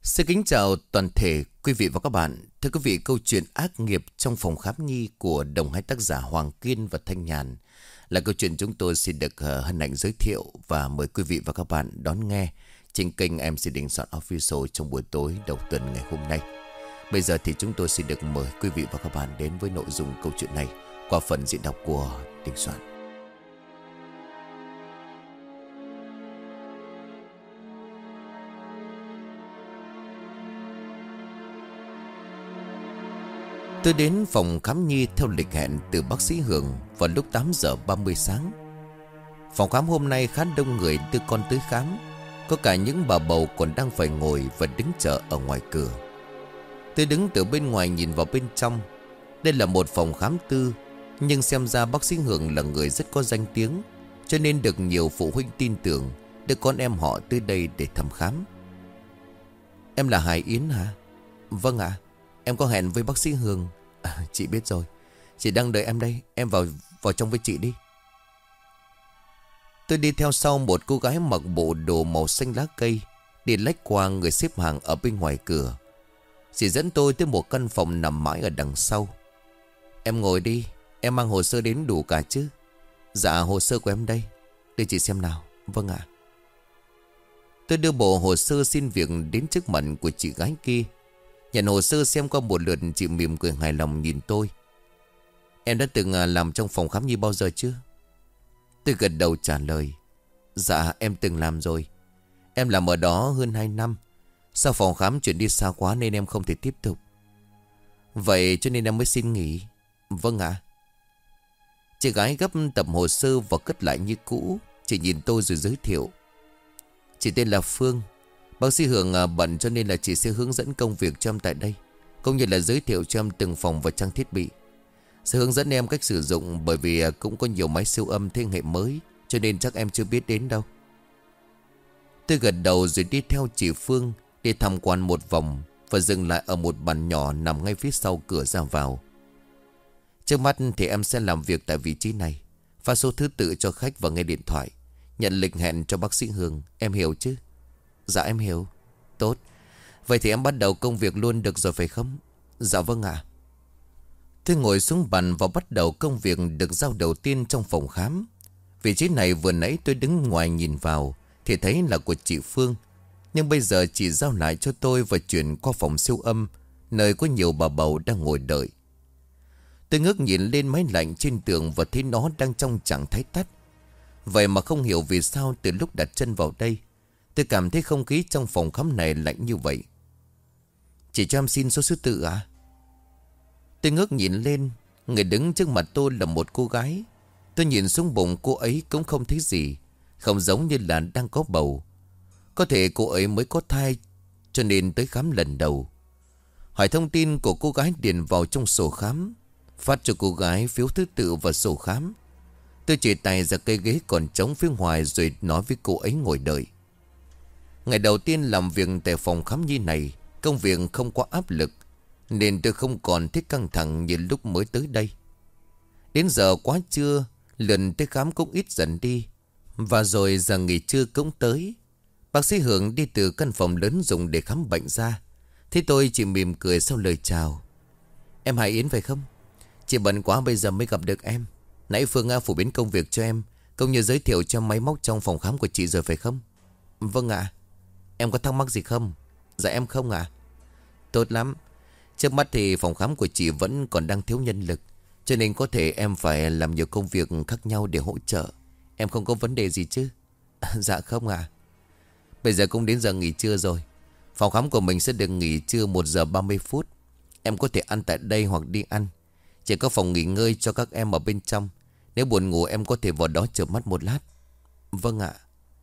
Xin kính chào toàn thể quý vị và các bạn. Thưa quý vị, câu chuyện ác nghiệp trong phòng khám nhi của đồng hai tác giả Hoàng Kiên và Thanh Nhàn là câu chuyện chúng tôi xin được hân hạnh giới thiệu và mời quý vị và các bạn đón nghe trên kênh MC Đình Soạn Official trong buổi tối đầu tuần ngày hôm nay. Bây giờ thì chúng tôi xin được mời quý vị và các bạn đến với nội dung câu chuyện này qua phần diễn đọc của Đình Soạn. Tôi đến phòng khám nhi theo lịch hẹn từ bác sĩ Hường vào lúc 8 giờ 30 sáng. Phòng khám hôm nay khá đông người đưa con tới khám. Có cả những bà bầu còn đang phải ngồi và đứng chờ ở ngoài cửa. Tôi đứng từ bên ngoài nhìn vào bên trong. Đây là một phòng khám tư, nhưng xem ra bác sĩ Hường là người rất có danh tiếng, cho nên được nhiều phụ huynh tin tưởng đưa con em họ tới đây để thăm khám. Em là Hải Yến hả? Vâng ạ. Em có hẹn với bác sĩ Hường. Chị biết rồi. Chị đang đợi em đây. Em vào trong với chị đi. Tôi đi theo sau một cô gái mặc bộ đồ màu xanh lá cây, đi lách qua người xếp hàng ở bên ngoài cửa. Chị dẫn tôi tới một căn phòng nằm mãi ở đằng sau. Em ngồi đi. Em mang hồ sơ đến đủ cả chứ? Dạ, hồ sơ của em đây. Để chị xem nào. Vâng ạ. Tôi đưa bộ hồ sơ xin việc đến trước mặt của chị gái kia. Nhận hồ sơ xem qua một lượt, chị mỉm cười hài lòng nhìn tôi. Em đã từng làm trong phòng khám nhi bao giờ chưa? Tôi gật đầu trả lời. Dạ, em từng làm rồi. Em làm ở đó hơn 2 năm. Sau phòng khám chuyển đi xa quá nên em không thể tiếp tục. Vậy cho nên em mới xin nghỉ. Vâng ạ. Chị gái gấp tập hồ sơ và cất lại như cũ. Chị nhìn tôi rồi giới thiệu. Chị tên là Phương. Bác sĩ Hường bận cho nên là chị sẽ hướng dẫn công việc cho em tại đây, cũng như là giới thiệu cho em từng phòng và trang thiết bị. Sẽ hướng dẫn em cách sử dụng, bởi vì cũng có nhiều máy siêu âm thế hệ mới, cho nên chắc em chưa biết đến đâu. Tôi gật đầu rồi đi theo chị Phương đi tham quan một vòng và dừng lại ở một bàn nhỏ nằm ngay phía sau cửa ra vào. Trước mắt thì em sẽ làm việc tại vị trí này, pha số thứ tự cho khách và nghe điện thoại, nhận lịch hẹn cho bác sĩ Hường. Em hiểu chứ? Dạ em hiểu. Tốt. Vậy thì em bắt đầu công việc luôn được rồi phải không? Dạ vâng ạ. Tôi ngồi xuống bàn và bắt đầu công việc được giao đầu tiên trong phòng khám. Vị trí này vừa nãy tôi đứng ngoài nhìn vào thì thấy là của chị Phương, nhưng bây giờ chị giao lại cho tôi và chuyển qua phòng siêu âm, nơi có nhiều bà bầu đang ngồi đợi. Tôi ngước nhìn lên máy lạnh trên tường và thấy nó đang trong trạng thái tắt. Vậy mà không hiểu vì sao từ lúc đặt chân vào đây, tôi cảm thấy không khí trong phòng khám này lạnh như vậy. Chị cho em xin số thứ tự à? Tôi ngước nhìn lên. Người đứng trước mặt tôi là một cô gái. Tôi nhìn xuống bụng cô ấy cũng không thấy gì, không giống như là đang có bầu. Có thể cô ấy mới có thai cho nên tới khám lần đầu. Hỏi thông tin của cô gái điền vào trong sổ khám, phát cho cô gái phiếu thứ tự và sổ khám. Tôi chỉ tay ra cây ghế còn trống phía ngoài rồi nói với cô ấy ngồi đợi. Ngày đầu tiên làm việc tại phòng khám nhi này, công việc không quá áp lực, nên tôi không còn thích căng thẳng như lúc mới tới đây. Đến giờ quá trưa, lần tới khám cũng ít dần đi. Và rồi giờ nghỉ trưa cũng tới. Bác sĩ Hường đi từ căn phòng lớn dùng để khám bệnh ra. Thế tôi chỉ mỉm cười sau lời chào. Em Hải Yến phải không? Chị bận quá bây giờ mới gặp được em. Nãy Phương phổ biến công việc cho em, cũng như giới thiệu cho máy móc trong phòng khám của chị rồi phải không? Vâng ạ. Em có thắc mắc gì không? Dạ em không ạ. Tốt lắm. Trước mắt thì phòng khám của chị vẫn còn đang thiếu nhân lực, cho nên có thể em phải làm nhiều công việc khác nhau để hỗ trợ. Em không có vấn đề gì chứ? Dạ không ạ. Bây giờ cũng đến giờ nghỉ trưa rồi. Phòng khám của mình sẽ được nghỉ trưa 1 giờ 30 phút. Em có thể ăn tại đây hoặc đi ăn. Chỉ có phòng nghỉ ngơi cho các em ở bên trong. Nếu buồn ngủ em có thể vào đó chợp mắt một lát. Vâng ạ.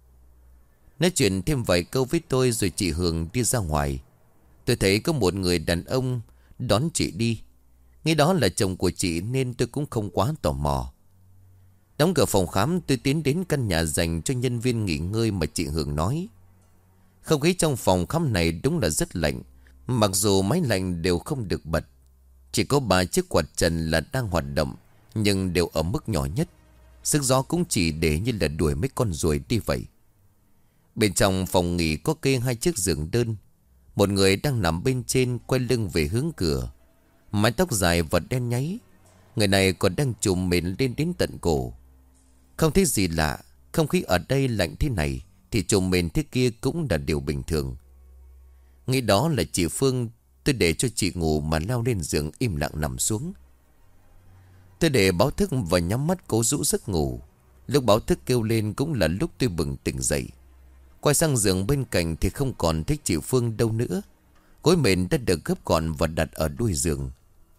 Nói chuyện thêm vài câu với tôi rồi chị Hường đi ra ngoài. Tôi thấy có một người đàn ông đón chị đi. Nghĩ đó là chồng của chị nên tôi cũng không quá tò mò. Đóng cửa phòng khám, tôi tiến đến căn nhà dành cho nhân viên nghỉ ngơi mà chị Hường nói. Không khí trong phòng khám này đúng là rất lạnh. Mặc dù máy lạnh đều không được bật, chỉ có 3 chiếc quạt trần là đang hoạt động, nhưng đều ở mức nhỏ nhất. Sức gió cũng chỉ để như là đuổi mấy con ruồi đi vậy. Bên trong phòng nghỉ có kê 2 chiếc giường đơn. Một người đang nằm bên trên, quay lưng về hướng cửa. Mái tóc dài và đen nháy. Người này còn đang trùm mền lên đến tận cổ. Không thấy gì lạ. Không khí ở đây lạnh thế này thì trùm mền thế kia cũng là điều bình thường. Nghĩ đó là chị Phương. Tôi để cho chị ngủ mà leo lên giường im lặng nằm xuống. Tôi để báo thức và nhắm mắt cố rũ giấc ngủ. Lúc báo thức kêu lên cũng là lúc tôi bừng tỉnh dậy. Quay sang giường bên cạnh thì không còn thấy chị Phương đâu nữa. Gối mền đã được gấp gọn và đặt ở đuôi giường.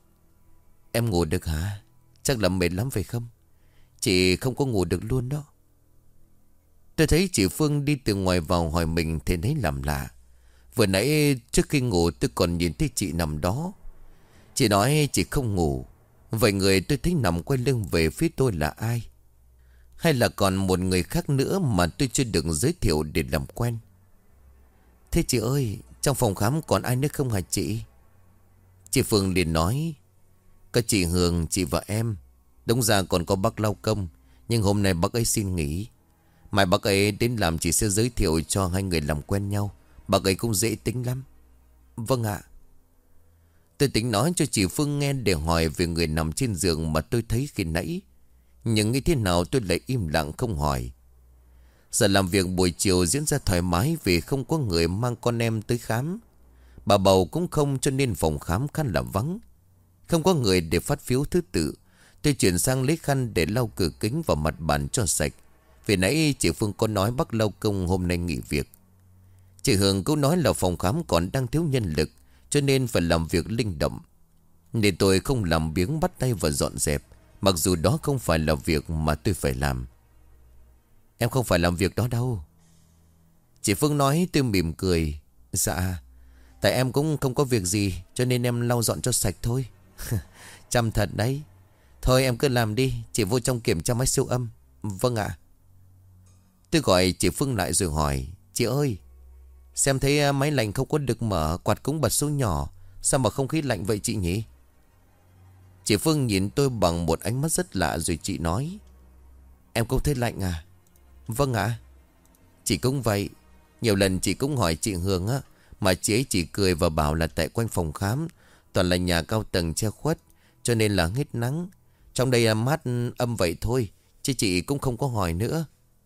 Em ngủ được hả? Chắc là mệt lắm phải không? Chị không có ngủ được luôn đó. Tôi thấy chị Phương đi từ ngoài vào hỏi mình thì thấy làm lạ. Vừa nãy trước khi ngủ tôi còn nhìn thấy chị nằm đó. Chị nói chị không ngủ. Vậy người tôi thấy nằm quay lưng về phía tôi là ai? Hay là còn một người khác nữa mà tôi chưa được giới thiệu để làm quen? Thế chị ơi, trong phòng khám còn ai nữa không hả chị? Chị Phương liền nói: có chị Hường, chị và em. Đúng ra còn có bác lao công, nhưng hôm nay bác ấy xin nghỉ. Mai bác ấy đến làm chị sẽ giới thiệu cho hai người làm quen nhau. Bác ấy cũng dễ tính lắm. Vâng ạ. Tôi tính nói cho chị Phương nghe để hỏi về người nằm trên giường mà tôi thấy khi nãy. Nhưng nghĩ thế nào tôi lại im lặng không hỏi. Giờ làm việc buổi chiều diễn ra thoải mái vì không có người mang con em tới khám. Bà bầu cũng không, cho nên phòng khám khá là vắng. Không có người để phát phiếu thứ tự. Tôi chuyển sang lấy khăn để lau cửa kính và mặt bàn cho sạch. Vì nãy chị Phương có nói bác lao công hôm nay nghỉ việc. Chị Hường cũng nói là phòng khám còn đang thiếu nhân lực, cho nên phải làm việc linh động. Nên tôi không làm biếng bắt tay và dọn dẹp, mặc dù đó không phải là việc mà tôi phải làm. Em không phải làm việc đó đâu. Chị Phương nói. Tôi mỉm cười. Dạ, tại em cũng không có việc gì, cho nên em lau dọn cho sạch thôi. Chăm thật đấy. Thôi em cứ làm đi, chị vô trong kiểm tra máy siêu âm. Vâng ạ. Tôi gọi chị Phương lại rồi hỏi: chị ơi, xem thấy máy lạnh không có được mở, quạt cũng bật số nhỏ, sao mà không khí lạnh vậy chị nhỉ? Chị Phương nhìn tôi bằng một ánh mắt rất lạ rồi chị nói: em không thấy lạnh à? Vâng ạ. Chị cũng vậy. Nhiều lần chị cũng hỏi chị Hương á, mà chị ấy chỉ cười và bảo là tại quanh phòng khám toàn là nhà cao tầng che khuất, cho nên là hết nắng. Trong đây mát âm vậy thôi, chứ chị cũng không có hỏi nữa.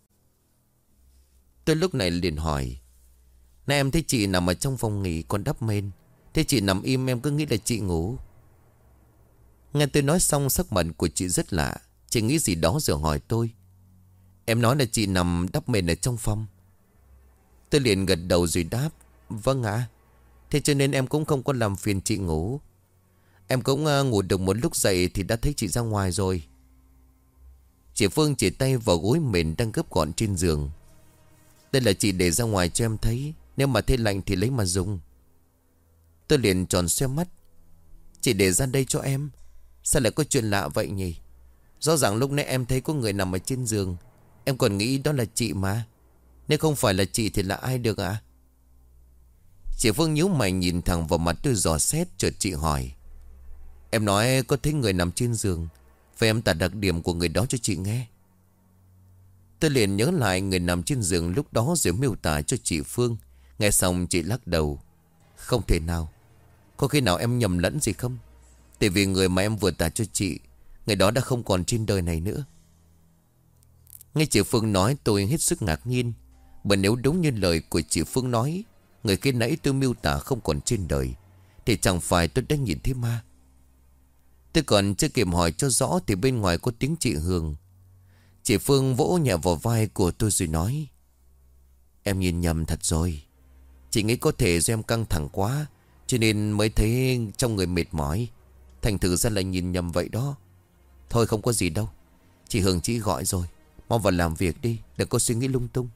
Tôi lúc này liền hỏi: nãy em thấy chị nằm ở trong phòng nghỉ còn đắp mền, thế chị nằm im em cứ nghĩ là chị ngủ. Nghe tôi nói xong sắc mặt của chị rất lạ. Chị nghĩ gì đó rồi hỏi tôi: em nói là chị nằm đắp mền ở trong phòng? Tôi liền gật đầu rồi đáp: vâng ạ. Thế cho nên em cũng không có làm phiền chị ngủ. Em cũng ngủ được một lúc dậy thì đã thấy chị ra ngoài rồi. Chị Phương chỉ tay vào gối mền đang gấp gọn trên giường. Đây là chị để ra ngoài cho em thấy, nếu mà thấy lạnh thì lấy mà dùng. Tôi liền tròn xoe mắt. Chị để ra đây cho em? Sao lại có chuyện lạ vậy nhỉ? Rõ ràng lúc nãy em thấy có người nằm ở trên giường, em còn nghĩ đó là chị mà. Nếu không phải là chị thì là ai được ạ? Chị Phương nhíu mày nhìn thẳng vào mặt tôi dò xét. Chợt chị hỏi: em nói có thấy người nằm trên giường, phải em tả đặc điểm của người đó cho chị nghe. Tôi liền nhớ lại người nằm trên giường lúc đó rồi miêu tả cho chị Phương. Nghe xong chị lắc đầu: không thể nào. Có khi nào em nhầm lẫn gì không? Tại vì người mà em vừa tả cho chị, người đó đã không còn trên đời này nữa. Nghe chị Phương nói tôi hết sức ngạc nhiên. Bởi nếu đúng như lời của chị Phương nói, người kia nãy tôi miêu tả không còn trên đời, thì chẳng phải tôi đã nhìn thấy ma. Tôi còn chưa kịp hỏi cho rõ thì bên ngoài có tiếng chị Hương. Chị Phương vỗ nhẹ vào vai của tôi rồi nói: em nhìn nhầm thật rồi. Chị nghĩ có thể do em căng thẳng quá, cho nên mới thấy trong người mệt mỏi, thành thử ra là nhìn nhầm vậy đó. Thôi không có gì đâu. Chị Hương chị gọi rồi, mau vào làm việc đi, đừng có suy nghĩ lung tung.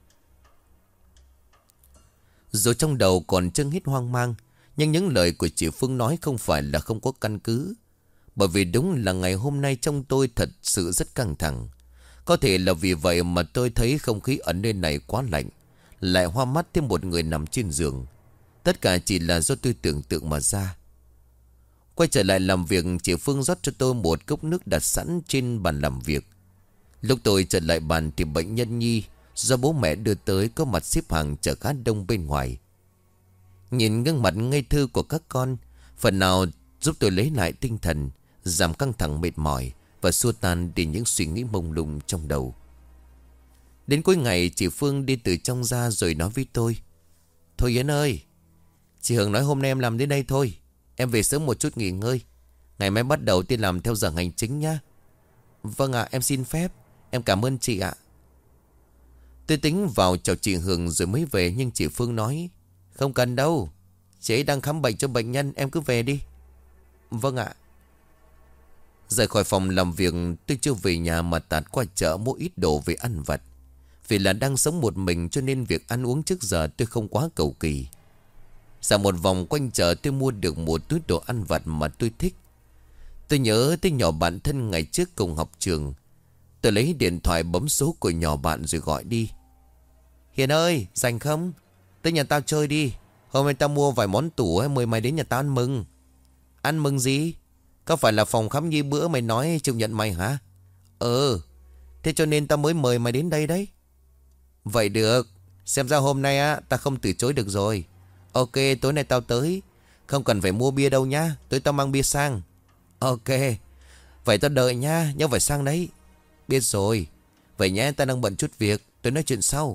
Rồi trong đầu còn chưng hít hoang mang, nhưng những lời của chị Phương nói không phải là không có căn cứ. Bởi vì đúng là ngày hôm nay trong tôi thật sự rất căng thẳng. Có thể là vì vậy mà tôi thấy không khí ở nơi này quá lạnh, lại hoa mắt thêm một người nằm trên giường. Tất cả chỉ là do tôi tưởng tượng mà ra. Quay trở lại làm việc, chị Phương rót cho tôi một cốc nước đặt sẵn trên bàn làm việc. Lúc tôi trở lại bàn thì bệnh nhân Nhi do bố mẹ đưa tới có mặt xếp hàng chờ khá đông bên ngoài. Nhìn gương mặt ngây thơ của các con, phần nào giúp tôi lấy lại tinh thần, giảm căng thẳng mệt mỏi và xua tan đi những suy nghĩ mông lung trong đầu. Đến cuối ngày, chị Phương đi từ trong ra rồi nói với tôi: Thôi Yến ơi, chị Hường nói hôm nay em làm đến đây thôi. Em về sớm một chút nghỉ ngơi. Ngày mai bắt đầu tiên làm theo giờ hành chính nhá. Vâng ạ, em xin phép. Em cảm ơn chị ạ. Tôi tính vào chào chị Hường rồi mới về, nhưng chị Phương nói: Không cần đâu, chị ấy đang khám bệnh cho bệnh nhân, em cứ về đi. Vâng ạ. Rời khỏi phòng làm việc, tôi chưa về nhà mà tạt qua chợ mua ít đồ về ăn vặt. Vì là đang sống một mình cho nên việc ăn uống trước giờ tôi không quá cầu kỳ. Dạo một vòng quanh chợ, tôi mua được một túi đồ ăn vặt mà tôi thích. Tôi nhớ tới nhỏ bạn thân ngày trước cùng học trường. Tôi lấy điện thoại bấm số của nhỏ bạn rồi gọi đi: Hiền ơi, rảnh không? Tới nhà tao chơi đi. Hôm nay tao mua vài món tủ ấy, mời mày đến nhà tao ăn mừng. Ăn mừng gì? Có phải là phòng khám như bữa mày nói chịu nhận mày hả? Thế cho nên tao mới mời mày đến đây đấy. Vậy được. Xem ra hôm nay á tao không từ chối được rồi. Ok, tối nay tao tới. Không cần phải mua bia đâu nhá, tối tao mang bia sang. Ok. Vậy tao đợi nha, nhớ phải sang đấy. Biết rồi. Vậy nhé, tao đang bận chút việc, tôi nói chuyện sau.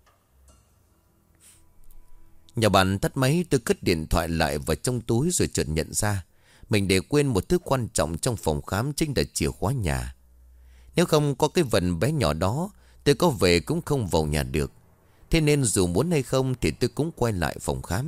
Nhà bạn tắt máy, tôi cất điện thoại lại vào trong túi rồi chợt nhận ra mình để quên một thứ quan trọng trong phòng khám, chính là chìa khóa nhà. Nếu không có cái vật bé nhỏ đó, tôi có về cũng không vào nhà được. Thế nên dù muốn hay không thì tôi cũng quay lại phòng khám.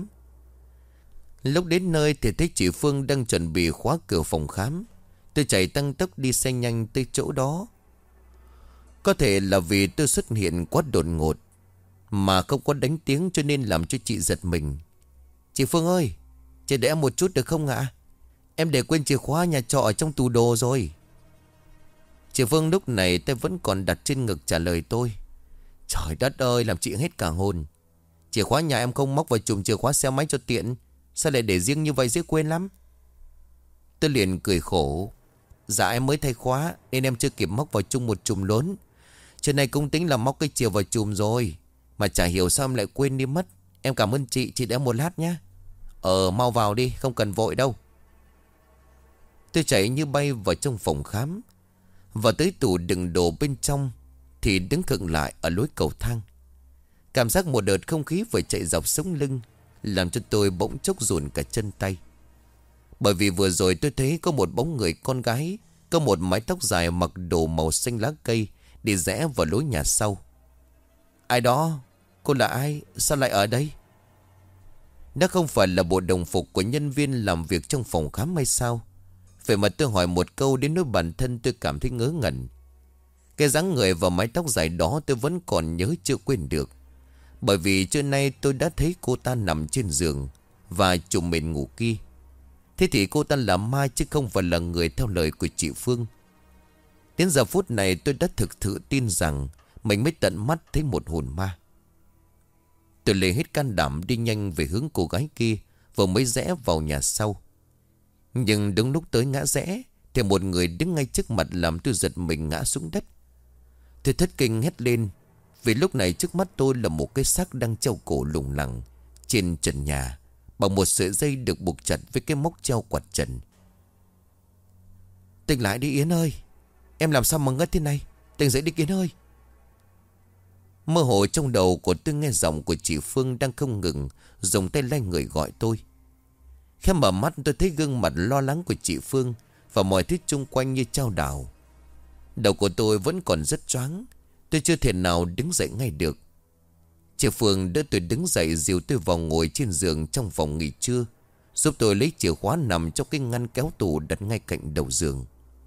Lúc đến nơi thì thấy chị Phương đang chuẩn bị khóa cửa phòng khám. Tôi chạy tăng tốc đi xe nhanh tới chỗ đó. Có thể là vì tôi xuất hiện quá đột ngột mà không có đánh tiếng cho nên làm cho chị giật mình. Chị Phương ơi, chị để em một chút được không ạ? Em để quên chìa khóa nhà trọ ở trong tủ đồ rồi. Chị Phương lúc này tay vẫn còn đặt trên ngực trả lời tôi: Trời đất ơi, làm chị hết cả hồn. Chìa khóa nhà em không móc vào chùm chìa khóa xe máy cho tiện, sao lại để riêng như vậy, dễ quên lắm. Tôi liền cười khổ: Dạ em mới thay khóa nên em chưa kịp móc vào chung một chùm lớn. Chuyện này cũng tính là móc cái chìa vào chùm rồi, mà chả hiểu sao em lại quên đi mất. Em cảm ơn chị để một lát nhé. Mau vào đi, không cần vội đâu. Tôi chạy như bay vào trong phòng khám. Vào tới tủ đựng đồ bên trong thì đứng khựng lại ở lối cầu thang. Cảm giác một đợt không khí vừa chạy dọc sống lưng làm cho tôi bỗng chốc run cả chân tay. Bởi vì vừa rồi tôi thấy có một bóng người con gái, có một mái tóc dài, mặc đồ màu xanh lá cây, đi rẽ vào lối nhà sau. Ai đó? Cô là ai? Sao lại ở đây? Nó không phải là bộ đồng phục của nhân viên làm việc trong phòng khám hay sao? Vậy mà tôi hỏi một câu đến nỗi bản thân tôi cảm thấy ngớ ngẩn. Cái dáng người và mái tóc dài đó tôi vẫn còn nhớ chưa quên được. Bởi vì trưa nay tôi đã thấy cô ta nằm trên giường và trùm mền ngủ kia. Thế thì cô ta là ma chứ không phải là người theo lời của chị Phương. Đến giờ phút này tôi đã thực sự tin rằng mình mới tận mắt thấy một hồn ma. Tôi lấy hết can đảm đi nhanh về hướng cô gái kia, vừa mới rẽ vào nhà sau. Nhưng đúng lúc tới ngã rẽ thì một người đứng ngay trước mặt làm tôi giật mình ngã xuống đất. Tôi thất kinh hét lên, vì lúc này trước mắt tôi là một cái xác đang treo cổ lủng lẳng trên trần nhà, bằng một sợi dây được buộc chặt với cái móc treo quạt trần. Tỉnh lại đi Yến ơi, em làm sao mà ngất thế này? Tỉnh dậy đi Yến ơi. Mơ hồ trong đầu của tôi nghe giọng của chị Phương đang không ngừng dùng tay lay người gọi tôi. Khi mở mắt tôi thấy gương mặt lo lắng của chị Phương và mọi thứ chung quanh như chao đảo. Đầu của tôi vẫn còn rất choáng, tôi chưa thể nào đứng dậy ngay được. Chị Phương đỡ tôi đứng dậy, dìu tôi vào ngồi trên giường trong phòng nghỉ trưa, giúp tôi lấy chìa khóa nằm trong cái ngăn kéo tủ đặt ngay cạnh đầu giường.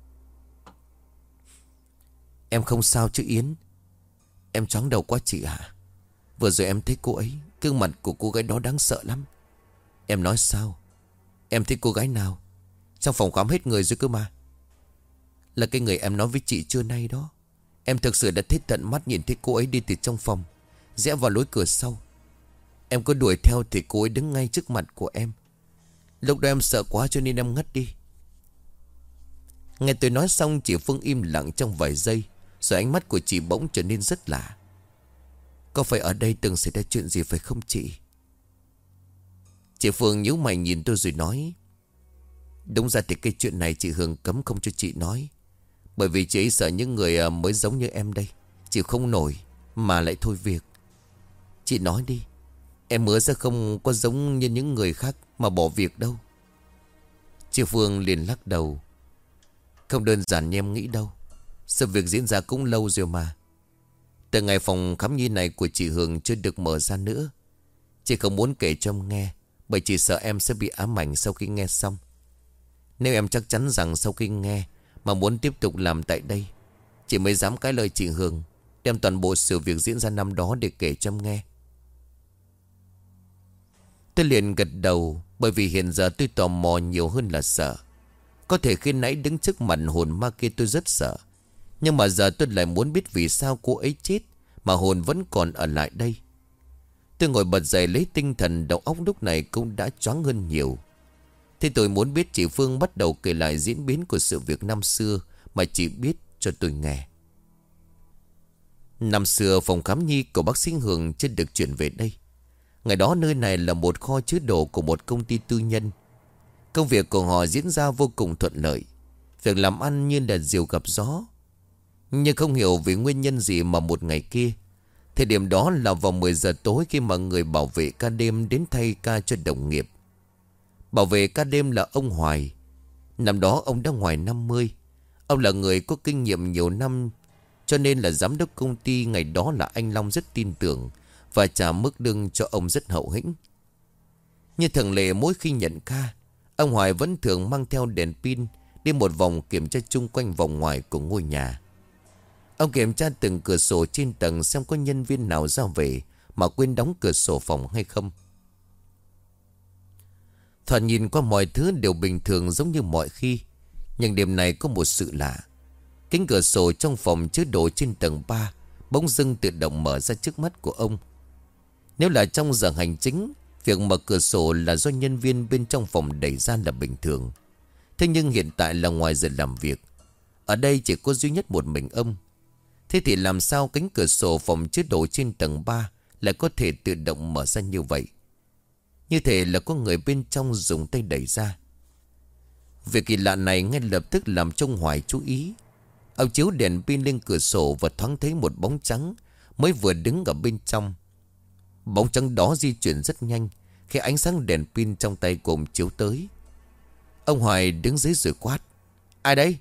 Em không sao chứ Yến? Em choáng đầu quá chị ạ. Vừa rồi em thấy cô ấy, gương mặt của cô gái đó đáng sợ lắm. Em nói sao? Em thấy cô gái nào? Trong phòng khám hết người rồi cơ mà. Là cái người em nói với chị trưa nay đó. Em thực sự đã thấy tận mắt nhìn thấy cô ấy đi từ trong phòng, rẽ vào lối cửa sau. Em có đuổi theo thì cô ấy đứng ngay trước mặt của em. Lúc đó em sợ quá cho nên em ngất đi. Nghe tôi nói xong, chị Phương im lặng trong vài giây, rồi ánh mắt của chị bỗng trở nên rất lạ. Có phải ở đây từng xảy ra chuyện gì phải không chị? Chị Phương nhíu mày nhìn tôi rồi nói: Đúng ra thì cái chuyện này chị Hương cấm không cho chị nói. Bởi vì chị ấy sợ những người mới giống như em đây chịu không nổi mà lại thôi việc. Chị nói đi, em hứa sẽ không có giống như những người khác mà bỏ việc đâu. Chị Phương liền lắc đầu: Không đơn giản như em nghĩ đâu. Sự việc diễn ra cũng lâu rồi mà. Từ ngày phòng khám nhi này của chị Hương chưa được mở ra nữa. Chị không muốn kể cho em nghe, bởi chị sợ em sẽ bị ám ảnh sau khi nghe xong. Nếu em chắc chắn rằng sau khi nghe mà muốn tiếp tục làm tại đây, chị mới dám cãi lời chị Hương, đem toàn bộ sự việc diễn ra năm đó để kể cho em nghe. Tôi liền gật đầu, bởi vì hiện giờ tôi tò mò nhiều hơn là sợ. Có thể khi nãy đứng trước mặt hồn ma kia tôi rất sợ, nhưng mà giờ tôi lại muốn biết vì sao cô ấy chết mà hồn vẫn còn ở lại đây. Tôi ngồi bật dậy lấy tinh thần, đầu óc lúc này cũng đã choáng hơn nhiều. Thế tôi muốn biết chị Phương bắt đầu kể lại diễn biến của sự việc năm xưa mà chị biết cho tôi nghe. Năm xưa phòng khám nhi của bác sĩ Hường chưa được chuyển về đây. Ngày đó nơi này là một kho chứa đồ của một công ty tư nhân. Công việc của họ diễn ra vô cùng thuận lợi. Việc làm ăn như là diều gặp gió. Nhưng không hiểu vì nguyên nhân gì mà một ngày kia, thời điểm đó là vào 10 giờ tối, khi mà người bảo vệ ca đêm đến thay ca cho đồng nghiệp. Bảo vệ ca đêm là ông Hoài. Năm đó ông đã ngoài 50. Ông là người có kinh nghiệm nhiều năm, cho nên là giám đốc công ty ngày đó là anh Long rất tin tưởng và trả mức lương cho ông rất hậu hĩnh. Như thường lệ, mỗi khi nhận ca, ông Hoài vẫn thường mang theo đèn pin đi một vòng kiểm tra chung quanh vòng ngoài của ngôi nhà. Ông kiểm tra từng cửa sổ trên tầng xem có nhân viên nào ra về mà quên đóng cửa sổ phòng hay không. Thoạt nhìn qua mọi thứ đều bình thường giống như mọi khi, nhưng đêm này có một sự lạ. Cánh cửa sổ trong phòng chứa đồ trên tầng 3 bỗng dưng tự động mở ra trước mắt của ông. Nếu là trong giờ hành chính, việc mở cửa sổ là do nhân viên bên trong phòng đẩy ra là bình thường. Thế nhưng hiện tại là ngoài giờ làm việc, ở đây chỉ có duy nhất một mình ông. Thế thì làm sao cánh cửa sổ phòng chứa đồ trên tầng 3 lại có thể tự động mở ra như vậy? Như thể là có người bên trong dùng tay đẩy ra. Việc kỳ lạ này ngay lập tức làm cho ông Hoài chú ý. Ông chiếu đèn pin lên cửa sổ và thoáng thấy một bóng trắng mới vừa đứng ở bên trong. Bóng trắng đó di chuyển rất nhanh khi ánh sáng đèn pin trong tay của ông chiếu tới. Ông Hoài đứng dưới rồi quát: Ai đấy?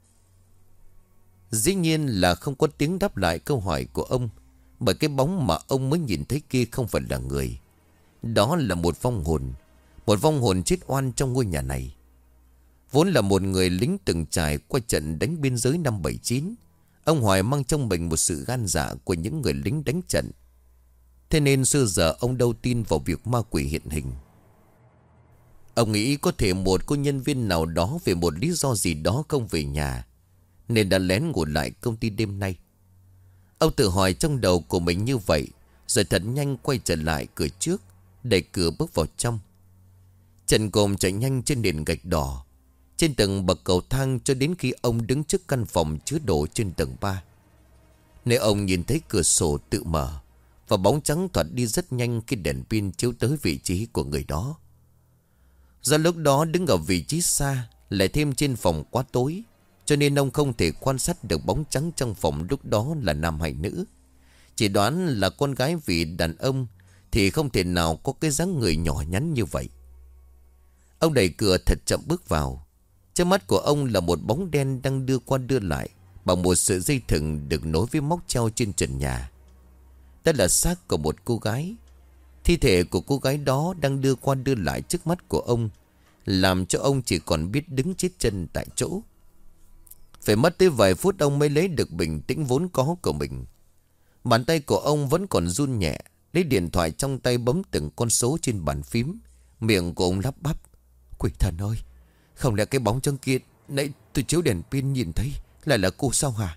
Dĩ nhiên là không có tiếng đáp lại câu hỏi của ông, bởi cái bóng mà ông mới nhìn thấy kia không phải là người. Đó là một vong hồn. Một vong hồn chết oan trong ngôi nhà này. Vốn là một người lính từng trải qua trận đánh biên giới năm 79. Ông Hoài mang trong mình một sự gan dạ của những người lính đánh trận. Thế nên xưa giờ ông đâu tin vào việc ma quỷ hiện hình. Ông nghĩ có thể một cô nhân viên nào đó vì một lý do gì đó không về nhà, nên đã lén ngủ lại công ty đêm nay. Ông tự hỏi trong đầu của mình như vậy, rồi thật nhanh quay trở lại cửa trước, đẩy cửa bước vào trong. Chân cồm chạy nhanh trên nền gạch đỏ, trên từng bậc cầu thang, cho đến khi ông đứng trước căn phòng chứa đồ trên tầng 3. Nơi ông nhìn thấy cửa sổ tự mở, và bóng trắng thoạt đi rất nhanh khi đèn pin chiếu tới vị trí của người đó. Do lúc đó đứng ở vị trí xa, lại thêm trên phòng quá tối, cho nên ông không thể quan sát được bóng trắng trong phòng lúc đó là nam hay nữ. Chỉ đoán là con gái, vì đàn ông thì không thể nào có cái dáng người nhỏ nhắn như vậy. Ông đẩy cửa thật chậm bước vào. Trước mắt của ông là một bóng đen đang đưa qua đưa lại bằng một sợi dây thừng được nối với móc treo trên trần nhà. Đó là xác của một cô gái. Thi thể của cô gái đó đang đưa qua đưa lại trước mắt của ông, làm cho ông chỉ còn biết đứng chết chân tại chỗ. Phải mất tới vài phút ông mới lấy được bình tĩnh vốn có của mình. Bàn tay của ông vẫn còn run nhẹ, lấy điện thoại trong tay bấm từng con số trên bàn phím. Miệng của ông lắp bắp: Quỷ thần ơi, không lẽ cái bóng trắng kia nãy tôi chiếu đèn pin nhìn thấy lại là cô sao hả?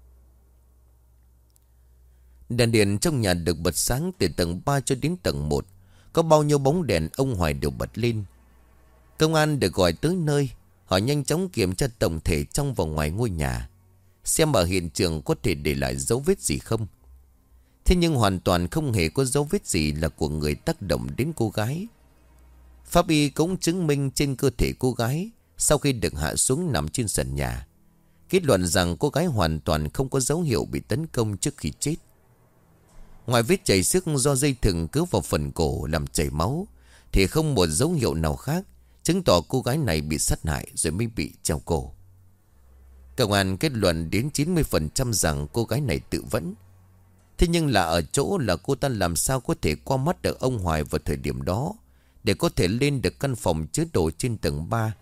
Đèn điện trong nhà được bật sáng từ tầng 3 cho đến tầng 1. Có bao nhiêu bóng đèn ông Hoài đều bật lên. Công an được gọi tới nơi. Họ nhanh chóng kiểm tra tổng thể trong và ngoài ngôi nhà, xem ở hiện trường có thể để lại dấu vết gì không. Thế nhưng hoàn toàn không hề có dấu vết gì là của người tác động đến cô gái. Pháp y cũng chứng minh trên cơ thể cô gái sau khi được hạ xuống nằm trên sàn nhà, kết luận rằng cô gái hoàn toàn không có dấu hiệu bị tấn công trước khi chết. Ngoài vết chảy xước do dây thừng cứa vào phần cổ làm chảy máu, thì không một dấu hiệu nào khác chứng tỏ cô gái này bị sát hại rồi mới bị treo cổ. Công an kết luận đến 90% rằng cô gái này tự vẫn. Thế nhưng là ở chỗ là cô ta làm sao có thể qua mắt được ông Hoài vào thời điểm đó để có thể lên được căn phòng chứa đồ trên tầng 3.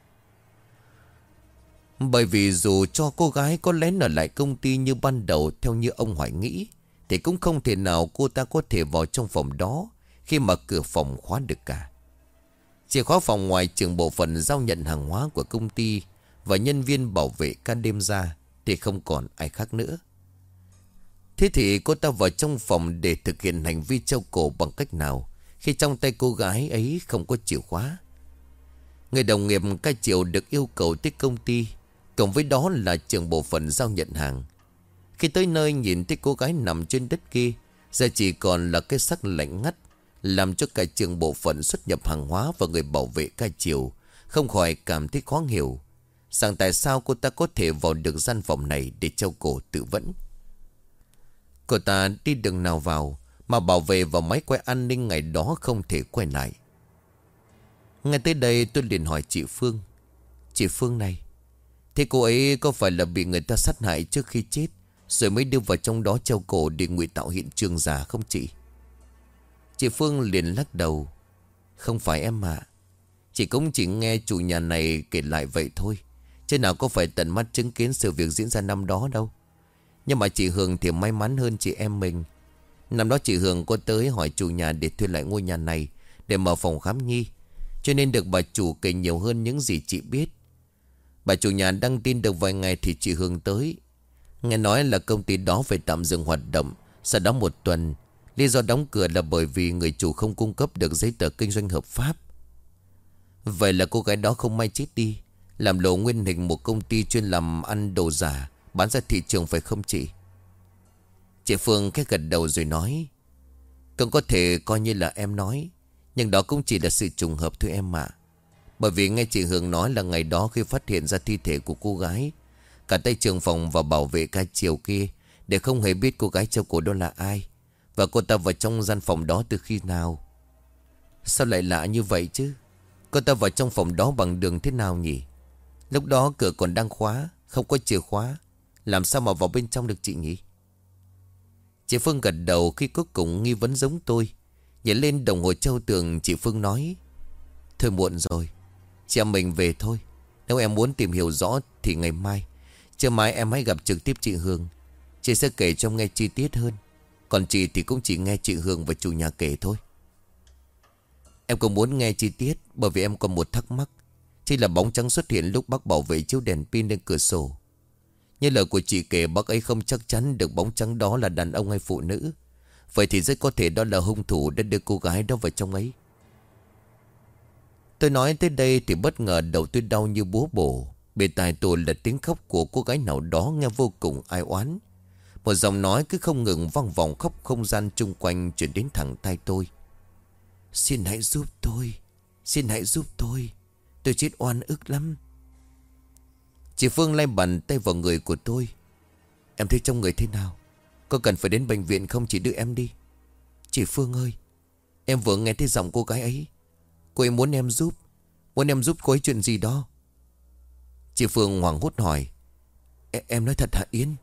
Bởi vì dù cho cô gái có lén ở lại công ty như ban đầu theo như ông Hoài nghĩ, thì cũng không thể nào cô ta có thể vào trong phòng đó khi mà cửa phòng khóa được cả. Chìa khóa phòng ngoài trưởng bộ phận giao nhận hàng hóa của công ty và nhân viên bảo vệ ca đêm ra thì không còn ai khác nữa. Thế thì cô ta vào trong phòng để thực hiện hành vi treo cổ bằng cách nào khi trong tay cô gái ấy không có chìa khóa? Người đồng nghiệp cai chiều được yêu cầu tới công ty, cộng với đó là trưởng bộ phận giao nhận hàng. Khi tới nơi nhìn thấy cô gái nằm trên đất kia, giờ chỉ còn là cái xác lạnh ngắt, làm cho cả trưởng bộ phận xuất nhập hàng hóa và người bảo vệ cai chiều không khỏi cảm thấy khó hiểu rằng tại sao cô ta có thể vào được gian phòng này để treo cổ tự vẫn. Cô ta đi đường nào vào mà bảo vệ và máy quay an ninh ngày đó không thể quay lại. Ngay tới đây tôi liền hỏi chị Phương. Chị Phương này, thế cô ấy có phải là bị người ta sát hại trước khi chết rồi mới đưa vào trong đó treo cổ để ngụy tạo hiện trường giả không chị? Chị Phương liền lắc đầu. Không phải em ạ. Chị cũng chỉ nghe chủ nhà này kể lại vậy thôi, chứ nào có phải tận mắt chứng kiến sự việc diễn ra năm đó đâu. Nhưng mà chị Hường thì may mắn hơn chị em mình. Năm đó chị Hường có tới hỏi chủ nhà để thuê lại ngôi nhà này để mở phòng khám nhi, cho nên được bà chủ kể nhiều hơn những gì chị biết. Bà chủ nhà đăng tin được vài ngày thì chị Hường tới. Nghe nói là công ty đó phải tạm dừng hoạt động sau đó một tuần. Lý do đóng cửa là bởi vì người chủ không cung cấp được giấy tờ kinh doanh hợp pháp. Vậy là cô gái đó không may chết đi, làm lộ nguyên hình một công ty chuyên làm ăn đồ giả bán ra thị trường phải không chị? Chị Phương cái gật đầu rồi nói. Cũng có thể coi như là em nói, nhưng đó cũng chỉ là sự trùng hợp thôi em ạ. Bởi vì nghe chị Hương nói là ngày đó khi phát hiện ra thi thể của cô gái, cả tay trưởng phòng và bảo vệ cai chiều kia để không hề biết cô gái treo cổ đó là ai, và cô ta vào trong gian phòng đó từ khi nào. Sao lại lạ như vậy chứ? Cô ta vào trong phòng đó bằng đường thế nào nhỉ? Lúc đó cửa còn đang khóa, không có chìa khóa, làm sao mà vào bên trong được chị nhỉ? Chị Phương gật đầu khi cuối cùng nghi vấn giống tôi. Nhảy lên đồng hồ treo tường, chị Phương nói. Thôi muộn rồi, chị em mình về thôi. Nếu em muốn tìm hiểu rõ thì ngày mai, trưa mai em hãy gặp trực tiếp chị Hương. Chị sẽ kể cho em nghe chi tiết hơn. Còn chị thì cũng chỉ nghe chị Hương và chủ nhà kể thôi. Em cũng muốn nghe chi tiết, bởi vì em còn một thắc mắc. Chỉ là bóng trắng xuất hiện lúc bác bảo vệ chiếu đèn pin lên cửa sổ. Như lời của chị kể, bác ấy không chắc chắn được bóng trắng đó là đàn ông hay phụ nữ. Vậy thì rất có thể đó là hung thủ đã đưa cô gái đó vào trong ấy. Tôi nói tới đây thì bất ngờ đầu tôi đau như búa bổ. Bề tai tôi là tiếng khóc của cô gái nào đó nghe vô cùng ai oán. Một giọng nói cứ không ngừng vang vọng khắp không gian chung quanh chuyển đến thẳng tai tôi. Xin hãy giúp tôi, xin hãy giúp tôi chết oan ức lắm. Chị Phương lay bàn tay vào người của tôi. Em thấy trong người thế nào? Có cần phải đến bệnh viện không, chị đưa em đi. Chị Phương ơi, em vừa nghe thấy giọng cô gái ấy. Cô ấy muốn em giúp cô ấy chuyện gì đó. Chị Phương hoảng hốt hỏi. Em nói thật hả Yến?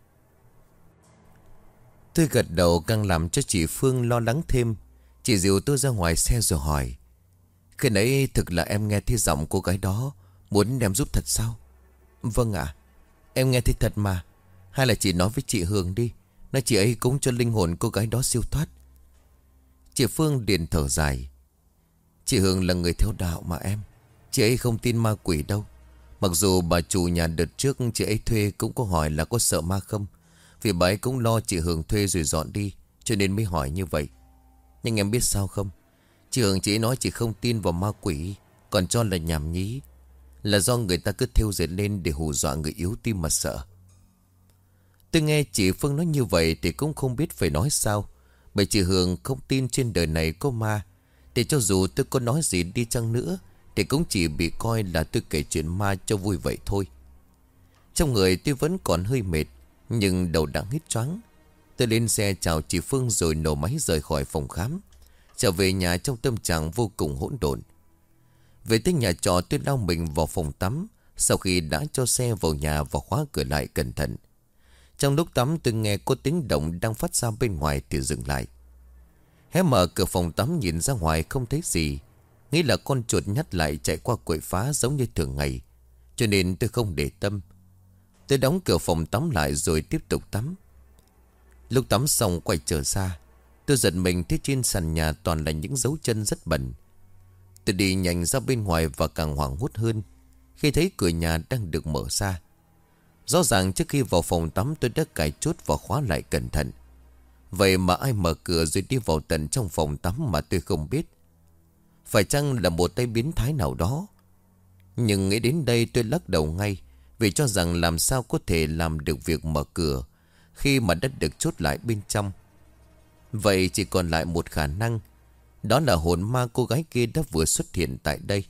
Tôi gật đầu càng làm cho chị Phương lo lắng thêm. Chị dìu tôi ra ngoài xe rồi hỏi. Khi nãy thực là em nghe thấy giọng cô gái đó muốn em giúp thật sao? Vâng ạ, em nghe thấy thật mà. Hay là chị nói với chị Hương đi, nói chị ấy cúng cho linh hồn cô gái đó siêu thoát. Chị Phương liền thở dài. Chị Hương là người theo đạo mà em. Chị ấy không tin ma quỷ đâu. Mặc dù bà chủ nhà đợt trước chị ấy thuê cũng có hỏi là có sợ ma không, vì bà ấy cũng lo chị Hương thuê rồi dọn đi, cho nên mới hỏi như vậy. Nhưng em biết sao không? Chị Hương chị ấy nói chị không tin vào ma quỷ, còn cho là nhảm nhí, là do người ta cứ thêu dệt lên để hù dọa người yếu tim mà sợ. Tôi nghe chị Phương nói như vậy thì cũng không biết phải nói sao. Bởi chị Hương không tin trên đời này có ma, thì cho dù tôi có nói gì đi chăng nữa thì cũng chỉ bị coi là tôi kể chuyện ma cho vui vậy thôi. Trong người tôi vẫn còn hơi mệt, nhưng đầu đã hít choáng. Tôi lên xe chào chị Phương rồi nổ máy rời khỏi phòng khám, trở về nhà trong tâm trạng vô cùng hỗn độn. Về tới nhà trọ, tôi lao mình vào phòng tắm. Sau khi đã cho xe vào nhà và khóa cửa lại cẩn thận, trong lúc tắm tôi nghe có tiếng động đang phát ra bên ngoài thì dừng lại. Hé mở cửa phòng tắm nhìn ra ngoài không thấy gì, nghĩ là con chuột nhắt lại chạy qua quậy phá giống như thường ngày, cho nên tôi không để tâm. Tôi đóng cửa phòng tắm lại rồi tiếp tục tắm. Lúc tắm xong quay trở ra, tôi giật mình thấy trên sàn nhà toàn là những dấu chân rất bẩn. Tôi đi nhanh ra bên ngoài và càng hoảng hốt hơn khi thấy cửa nhà đang được mở ra. Rõ ràng trước khi vào phòng tắm tôi đã cài chốt và khóa lại cẩn thận. Vậy mà ai mở cửa rồi đi vào tận trong phòng tắm mà tôi không biết? Phải chăng là một tay biến thái nào đó? Nhưng nghĩ đến đây tôi lắc đầu ngay, vì cho rằng làm sao có thể làm được việc mở cửa khi mà đã được chốt lại bên trong. Vậy chỉ còn lại một khả năng, đó là hồn ma cô gái kia đã vừa xuất hiện tại đây.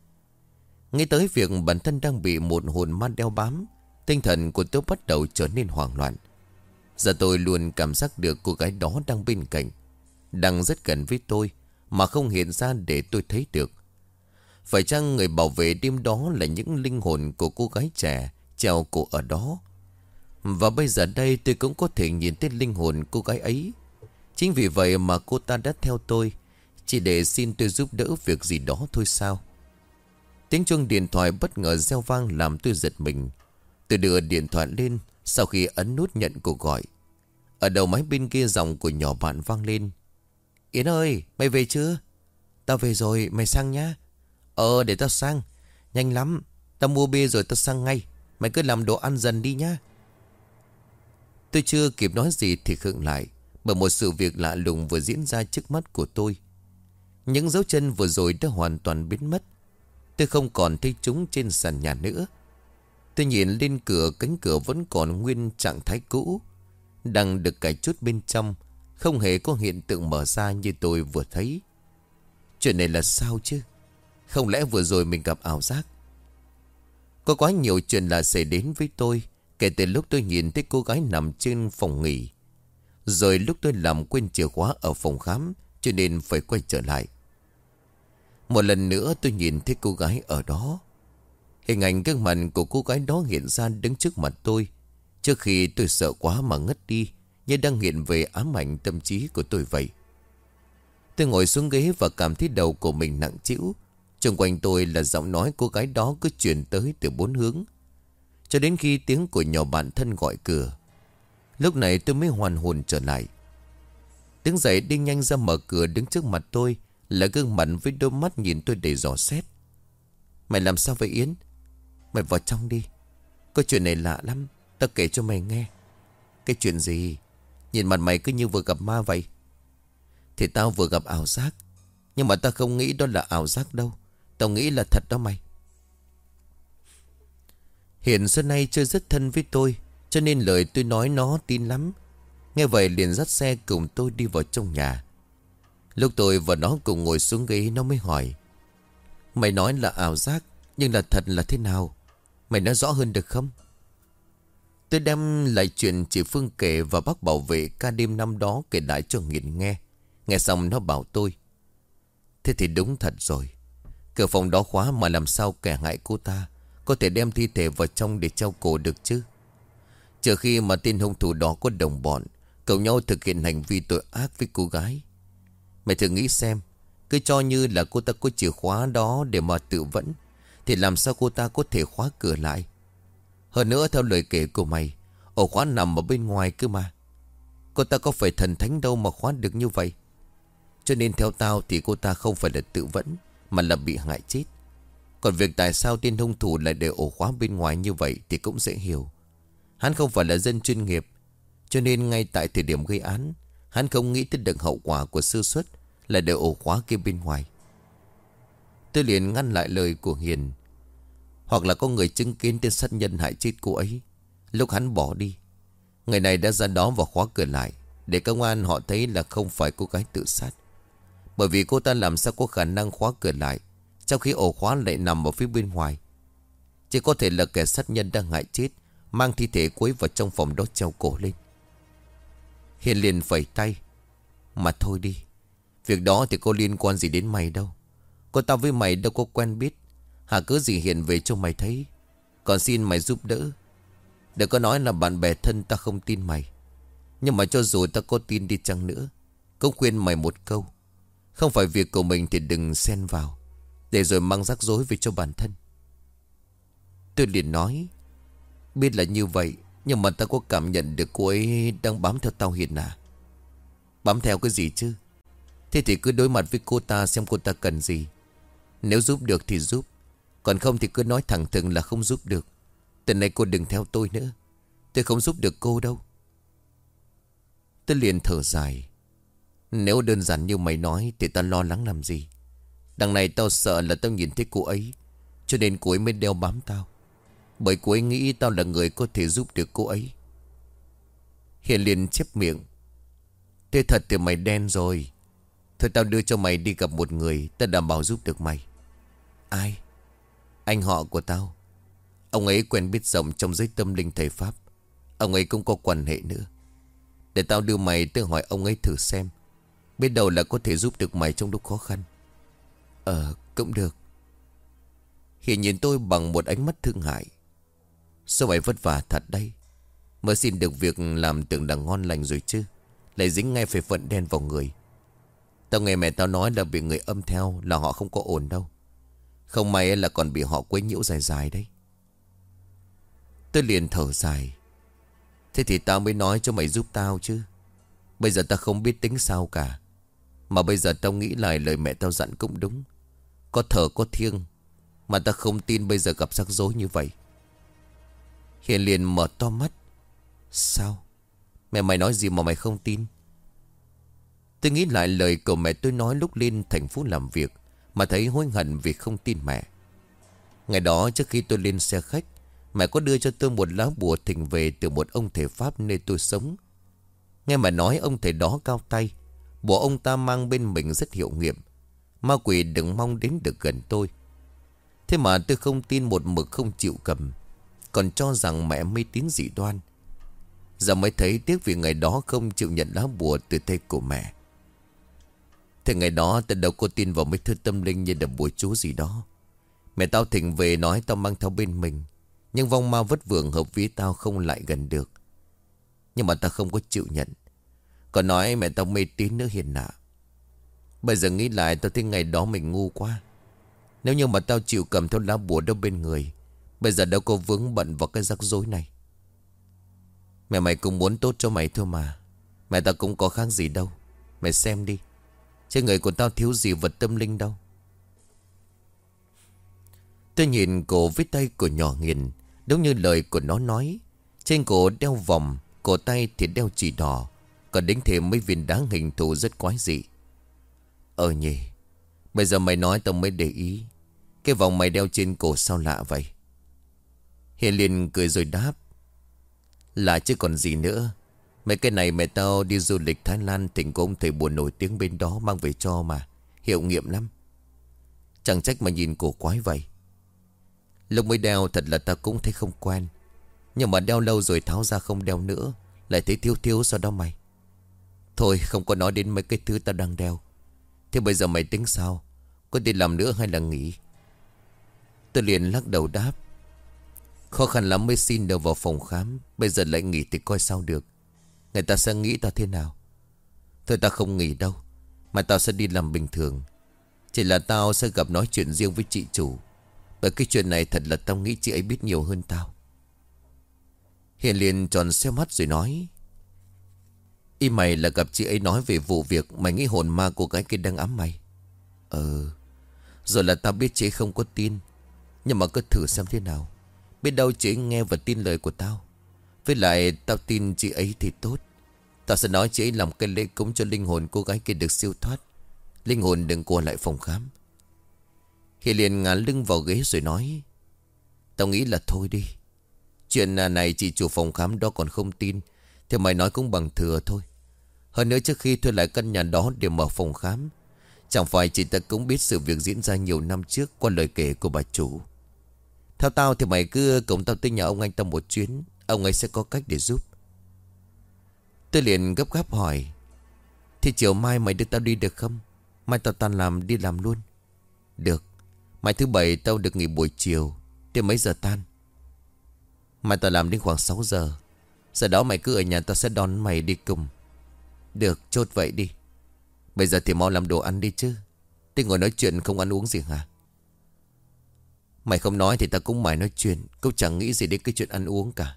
Nghĩ tới việc bản thân đang bị một hồn ma đeo bám, tinh thần của tôi bắt đầu trở nên hoảng loạn. Giờ tôi luôn cảm giác được cô gái đó đang bên cạnh, đang rất gần với tôi mà không hiện ra để tôi thấy được. Phải chăng người bảo vệ đêm đó là những linh hồn của cô gái trẻ treo cổ ở đó? Và bây giờ đây tôi cũng có thể nhìn thấy linh hồn cô gái ấy. Chính vì vậy mà cô ta đã theo tôi, chỉ để xin tôi giúp đỡ việc gì đó thôi sao? Tiếng chuông điện thoại bất ngờ reo vang làm tôi giật mình. Tôi đưa điện thoại lên, sau khi ấn nút nhận cuộc gọi, ở đầu máy bên kia giọng của nhỏ bạn vang lên. Yến ơi, mày về chưa? Tao về rồi, mày sang nhá. Để tao sang. Nhanh lắm, tao mua bia rồi tao sang ngay. Mày cứ làm đồ ăn dần đi nhá. Tôi chưa kịp nói gì thì khựng lại, bởi một sự việc lạ lùng vừa diễn ra trước mắt của tôi. Những dấu chân vừa rồi đã hoàn toàn biến mất. Tôi không còn thấy chúng trên sàn nhà nữa. Tôi nhìn lên cửa, cánh cửa vẫn còn nguyên trạng thái cũ, đang được cài chốt bên trong, không hề có hiện tượng mở ra như tôi vừa thấy. Chuyện này là sao chứ? Không lẽ vừa rồi mình gặp ảo giác? Có quá nhiều chuyện là xảy đến với tôi, kể từ lúc tôi nhìn thấy cô gái nằm trên phòng nghỉ, rồi lúc tôi làm quên chìa khóa ở phòng khám, cho nên phải quay trở lại. Một lần nữa tôi nhìn thấy cô gái ở đó. Hình ảnh gương mặt của cô gái đó hiện ra đứng trước mặt tôi, trước khi tôi sợ quá mà ngất đi, như đang hiện về ám ảnh tâm trí của tôi vậy. Tôi ngồi xuống ghế và cảm thấy đầu của mình nặng trĩu. Xung quanh tôi là giọng nói cô gái đó cứ truyền tới từ bốn hướng, cho đến khi tiếng của nhỏ bạn thân gọi cửa. Lúc này tôi mới hoàn hồn trở lại. Đứng dậy đi nhanh ra mở cửa, đứng trước mặt tôi là gương mặt với đôi mắt nhìn tôi đầy dò xét. Mày làm sao vậy Yến? Mày vào trong đi, có chuyện này lạ lắm, tao kể cho mày nghe. Cái chuyện gì? Nhìn mặt mày cứ như vừa gặp ma vậy. Thì tao vừa gặp ảo giác, nhưng mà tao không nghĩ đó là ảo giác đâu. Tao nghĩ là thật đó mày. Hiện xưa nay chơi rất thân với tôi, cho nên lời tôi nói nó tin lắm. Nghe vậy liền dắt xe cùng tôi đi vào trong nhà. Lúc tôi và nó cùng ngồi xuống ghế, nó mới hỏi. Mày nói là ảo giác, nhưng là thật là thế nào? Mày nói rõ hơn được không? Tôi đem lại chuyện chị Phương kể và bác bảo vệ ca đêm năm đó kể lại cho Nghiện nghe. Nghe xong nó bảo tôi. Thế thì đúng thật rồi. Cửa phòng đó khóa mà làm sao kẻ hại cô ta có thể đem thi thể vào trong để treo cổ được chứ? Trừ khi mà tên hung thủ đó có đồng bọn cùng nhau thực hiện hành vi tội ác với cô gái. Mày thử nghĩ xem, cứ cho như là cô ta có chìa khóa đó để mà tự vẫn, thì làm sao cô ta có thể khóa cửa lại? Hơn nữa theo lời kể của mày, ổ khóa nằm ở bên ngoài cơ mà. Cô ta có phải thần thánh đâu mà khóa được như vậy. Cho nên theo tao thì cô ta không phải là tự vẫn, mà là bị hại chết. Còn việc tại sao tên hung thủ lại để ổ khóa bên ngoài như vậy thì cũng dễ hiểu. Hắn không phải là dân chuyên nghiệp, cho nên ngay tại thời điểm gây án, hắn không nghĩ tới được hậu quả của sơ suất là để ổ khóa kia bên ngoài. Tôi liền ngăn lại lời của Hiền. Hoặc là có người chứng kiến tên sát nhân hại chết cô ấy lúc hắn bỏ đi. Người này đã ra đó và khóa cửa lại, để công an họ thấy là không phải cô gái tự sát. Bởi vì cô ta làm sao có khả năng khóa cửa lại Trong khi ổ khóa lại nằm ở phía bên ngoài. Chỉ có thể là kẻ sát nhân đang hại chết, mang thi thể cô ấy vào trong phòng đó treo cổ lên. Hiền liền phẩy tay. Mà thôi đi, việc đó thì có liên quan gì đến mày đâu. Cô tao với mày đâu có quen biết. Hà cớ gì Hiền về cho mày thấy. Còn xin mày giúp đỡ. Đừng có nói là bạn bè thân ta không tin mày. Nhưng mà cho dù ta có tin đi chăng nữa, cũng khuyên mày một câu. Không phải việc của mình thì đừng xen vào, để rồi mang rắc rối về cho bản thân. Tôi liền nói. Biết là như vậy, nhưng mà ta có cảm nhận được cô ấy đang bám theo tao Hiền à. Bám theo cái gì chứ? Thế thì cứ đối mặt với cô ta xem cô ta cần gì. Nếu giúp được thì giúp, còn không thì cứ nói thẳng thừng là không giúp được. Từ nay cô đừng theo tôi nữa. Tôi không giúp được cô đâu. Tôi liền thở dài. Nếu đơn giản như mày nói thì tao lo lắng làm gì. Đằng này tao sợ là tao nhìn thấy cô ấy, cho nên cô ấy mới đeo bám tao. Bởi cô ấy nghĩ tao là người có thể giúp được cô ấy. Hiền liền chép miệng. Thế thật thì mày đen rồi. Thôi tao đưa cho mày đi gặp một người, tao đảm bảo giúp được mày. Ai? Anh họ của tao. Ông ấy quen biết rộng trong giới tâm linh thầy Pháp. Ông ấy cũng có quan hệ nữa. Để tao đưa mày tới hỏi ông ấy thử xem. Biết đâu là có thể giúp được mày trong lúc khó khăn. Cũng được. Hiền nhìn tôi bằng một ánh mắt thương hại. Sao mày vất vả thật đây. Mới xin được việc làm tưởng là ngon lành rồi chứ, lại dính ngay phải phận đen vào người. Tao nghe mẹ tao nói là bị người âm theo, là họ không có ổn đâu. Không may là còn bị họ quấy nhiễu dài dài đấy. Tôi liền thở dài. Thế thì tao mới nói cho mày giúp tao chứ. Bây giờ tao không biết tính sao cả. Mà bây giờ tao nghĩ lại lời mẹ tao dặn cũng đúng. Có thờ có thiêng. Mà tao không tin bây giờ gặp rắc rối như vậy. Hiền liền mở to mắt. Sao? Mẹ mày nói gì mà mày không tin? Tôi nghĩ lại lời của mẹ tôi nói lúc lên thành phố làm việc, mà thấy hối hận vì không tin mẹ. Ngày đó trước khi tôi lên xe khách, mẹ có đưa cho tôi một lá bùa thỉnh về từ một ông thầy Pháp nơi tôi sống. Nghe mẹ nói ông thầy đó cao tay, bùa ông ta mang bên mình rất hiệu nghiệm. Ma quỷ đừng mong đến được gần tôi. Thế mà tôi không tin, một mực không chịu cầm, còn cho rằng mẹ mê tín dị đoan. Giờ mới thấy tiếc vì ngày đó không chịu nhận lá bùa từ tay của mẹ. Thế ngày đó tôi đâu có tin vào mấy thứ tâm linh như là bùa chú gì đó. Mẹ tao thỉnh về nói tao mang theo bên mình, nhưng vong ma vất vưởng hợp với tao không lại gần được. Nhưng mà tao không có chịu nhận. Còn nói mẹ tao mê tín nữa Hiền ạ. Bây giờ nghĩ lại tao thấy ngày đó mình ngu quá. Nếu như mà tao chịu cầm theo lá bùa đâu bên người, bây giờ đâu có vướng bận vào cái rắc rối này. Mẹ mày cũng muốn tốt cho mày thôi mà. Mẹ tao cũng có khác gì đâu. Mày xem đi, trên người của tao thiếu gì vật tâm linh đâu. Tôi nhìn cổ với tay của nhỏ Nghiền, đúng như lời của nó nói. Trên cổ đeo vòng, cổ tay thì đeo chỉ đỏ, còn đính thêm mấy viên đá hình thù rất quái dị. Nhỉ, bây giờ mày nói tao mới để ý. Cái vòng mày đeo trên cổ sao lạ vậy? Hiền liền cười rồi đáp. Lạ chứ còn gì nữa. Mấy cái này mẹ tao đi du lịch Thái Lan thỉnh của ông thầy bùa nổi tiếng bên đó mang về cho mà. Hiệu nghiệm lắm. Chẳng trách mà nhìn cổ quái vậy. Lúc mới đeo thật là tao cũng thấy không quen. Nhưng mà đeo lâu rồi tháo ra không đeo nữa, lại thấy thiếu thiếu sau đó mày. Thôi không có nói đến mấy cái thứ tao đang đeo. Thế bây giờ mày tính sao? Có đi làm nữa hay là nghỉ? Tôi liền lắc đầu đáp. Khó khăn lắm mới xin được vào phòng khám. Bây giờ lại nghỉ thì coi sao được. Người ta sẽ nghĩ tao thế nào? Thôi tao không nghỉ đâu, mà tao sẽ đi làm bình thường. Chỉ là tao sẽ gặp nói chuyện riêng với chị chủ. Bởi cái chuyện này thật là tao nghĩ chị ấy biết nhiều hơn tao. Hiền liền tròn xe mắt rồi nói. Ý mày là gặp chị ấy nói về vụ việc mày nghĩ hồn ma của gái kia đang ám mày? Rồi là tao biết chị ấy không có tin. Nhưng mà cứ thử xem thế nào. Biết đâu chị ấy nghe và tin lời của tao. Với lại tao tin chị ấy thì tốt. Tao sẽ nói chị ấy làm cái lễ cúng cho linh hồn cô gái kia được siêu thoát. Linh hồn đừng qua lại phòng khám. Hiền liền ngả lưng vào ghế rồi nói. Tao nghĩ là thôi đi. Chuyện này chị chủ phòng khám đó còn không tin, thì mày nói cũng bằng thừa thôi. Hơn nữa trước khi thuê lại căn nhà đó để mở phòng khám, Chẳng phải chị ta cũng biết sự việc diễn ra nhiều năm trước qua lời kể của bà chủ. Theo tao thì mày cứ cùng tao tới nhà ông anh tao một chuyến. Ông ấy sẽ có cách để giúp. Tôi liền gấp gáp hỏi. Thì chiều mai mày đưa tao đi được không? Mai tao tan làm đi làm luôn. Được. Mai thứ bảy tao được nghỉ buổi chiều. Thì mấy giờ tan? Mai tao làm đến khoảng 6 giờ. Sau đó mày cứ ở nhà, tao sẽ đón mày đi cùng. Được, chốt vậy đi. Bây giờ thì mau làm đồ ăn đi chứ. Thế ngồi nói chuyện không ăn uống gì hả? Mày không nói thì tao cũng mải nói chuyện. Cũng chẳng nghĩ gì đến cái chuyện ăn uống cả.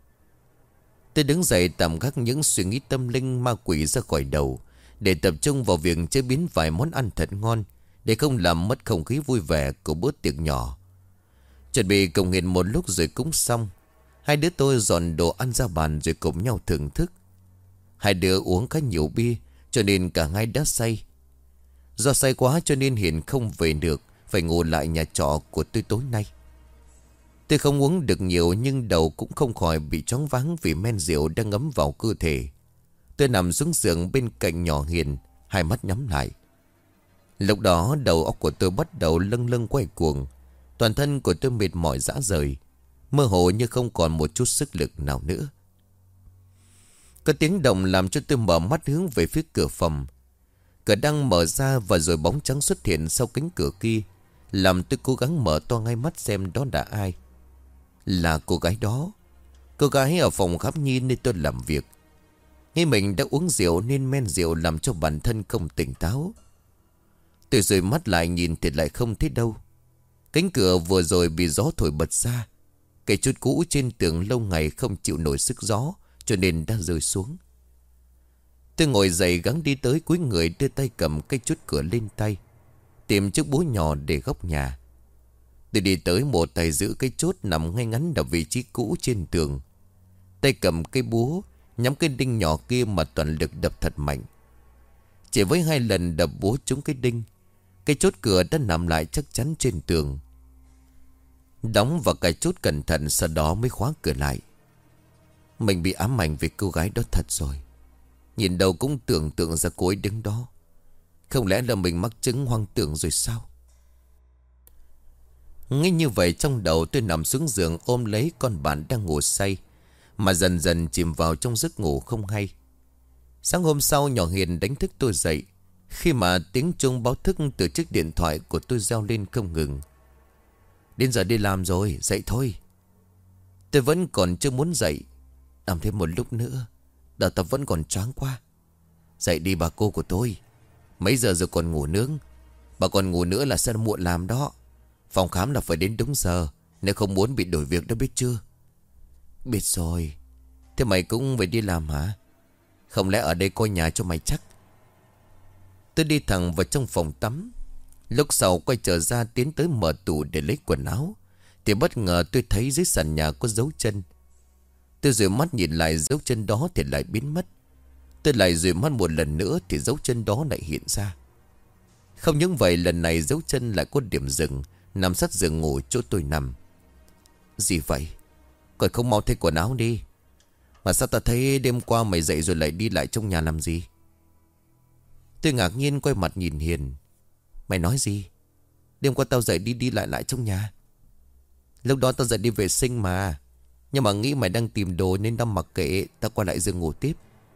Tôi đứng dậy tạm gác những suy nghĩ tâm linh ma quỷ ra khỏi đầu, để tập trung vào việc chế biến vài món ăn thật ngon, để không làm mất không khí vui vẻ của bữa tiệc nhỏ. Chuẩn bị cầu nguyện một lúc rồi cúng xong, hai đứa tôi dọn đồ ăn ra bàn rồi cùng nhau thưởng thức. Hai đứa uống khá nhiều bia, cho nên cả hai đã say. Do say quá cho nên Hiền không về được, phải ngủ lại nhà trọ của tôi tối nay. Tôi không uống được nhiều nhưng đầu cũng không khỏi bị choáng váng vì men rượu đang ngấm vào cơ thể. Tôi nằm xuống giường bên cạnh nhỏ Hiền, hai mắt nhắm lại. Lúc đó đầu óc của tôi bắt đầu lâng lâng quay cuồng. Toàn thân của tôi mệt mỏi rã rời, mơ hồ như không còn một chút sức lực nào nữa. Có tiếng động làm cho tôi mở mắt hướng về phía cửa phòng. Cửa đang mở ra và rồi bóng trắng xuất hiện sau cánh cửa kia, làm tôi cố gắng mở to ngay mắt xem đó là ai. Là cô gái đó. Cô gái ở phòng khám nhi nơi tôi làm việc. Nghĩ mình đã uống rượu nên men rượu làm cho bản thân không tỉnh táo. Tôi rồi mắt lại nhìn thì lại không thấy đâu. Cánh cửa vừa rồi bị gió thổi bật ra. Cây chốt cũ trên tường lâu ngày không chịu nổi sức gió, cho nên đã rơi xuống. Tôi ngồi dậy gắng đi tới cuối người, đưa tay cầm cây chốt cửa lên tay, tìm chiếc búa nhỏ để góc nhà. Tôi đi tới một tay giữ cây chốt nằm ngay ngắn ở vị trí cũ trên tường. Tay cầm cây búa, nhắm cái đinh nhỏ kia mà toàn lực đập thật mạnh. Chỉ với 2 lần đập búa trúng cái đinh, cây chốt cửa đã nằm lại chắc chắn trên tường. Đóng vào cái chốt cẩn thận, sau đó mới khóa cửa lại. Mình bị ám ảnh vì cô gái đó thật rồi. Nhìn đâu cũng tưởng tượng ra cô ấy đứng đó. Không lẽ là mình mắc chứng hoang tưởng rồi sao? Ngay như vậy trong đầu tôi nằm xuống giường ôm lấy con bạn đang ngủ say, mà dần dần chìm vào trong giấc ngủ không hay. Sáng hôm sau nhỏ Hiền đánh thức tôi dậy, khi mà tiếng chuông báo thức từ chiếc điện thoại của tôi reo lên không ngừng. Đến giờ đi làm rồi, dậy thôi. Tôi vẫn còn chưa muốn dậy. Nằm thêm một lúc nữa, đầu tập vẫn còn choáng quá. Dậy đi bà cô của tôi. Mấy giờ rồi còn ngủ nướng? Bà còn ngủ nữa là sẽ muộn làm đó. Phòng khám là phải đến đúng giờ, nếu không muốn bị đổi việc đó, biết chưa? Biết rồi. Thế mày cũng phải đi làm hả? Không lẽ ở đây coi nhà cho mày chắc? Tôi đi thẳng vào trong phòng tắm. Lúc sau quay trở ra tiến tới mở tủ để lấy quần áo, thì bất ngờ tôi thấy dưới sàn nhà có dấu chân. Tôi dụi mắt nhìn lại, dấu chân đó thì lại biến mất. Tôi lại dụi mắt một lần nữa thì dấu chân đó lại hiện ra. Không những vậy, lần này dấu chân lại có điểm dừng, nằm sát giường ngủ chỗ tôi nằm. Gì vậy? Còn không mau thay quần áo đi. Mà sao ta thấy đêm qua mày dậy rồi lại đi lại trong nhà làm gì? Tôi ngạc nhiên quay mặt nhìn Hiền. Mày nói gì? Đêm qua tao dậy đi lại trong nhà. Lúc đó tao dậy đi vệ sinh mà. Nhưng mà nghĩ mày đang tìm đồ nên tao mặc kệ, tao qua lại giường ngủ tiếp.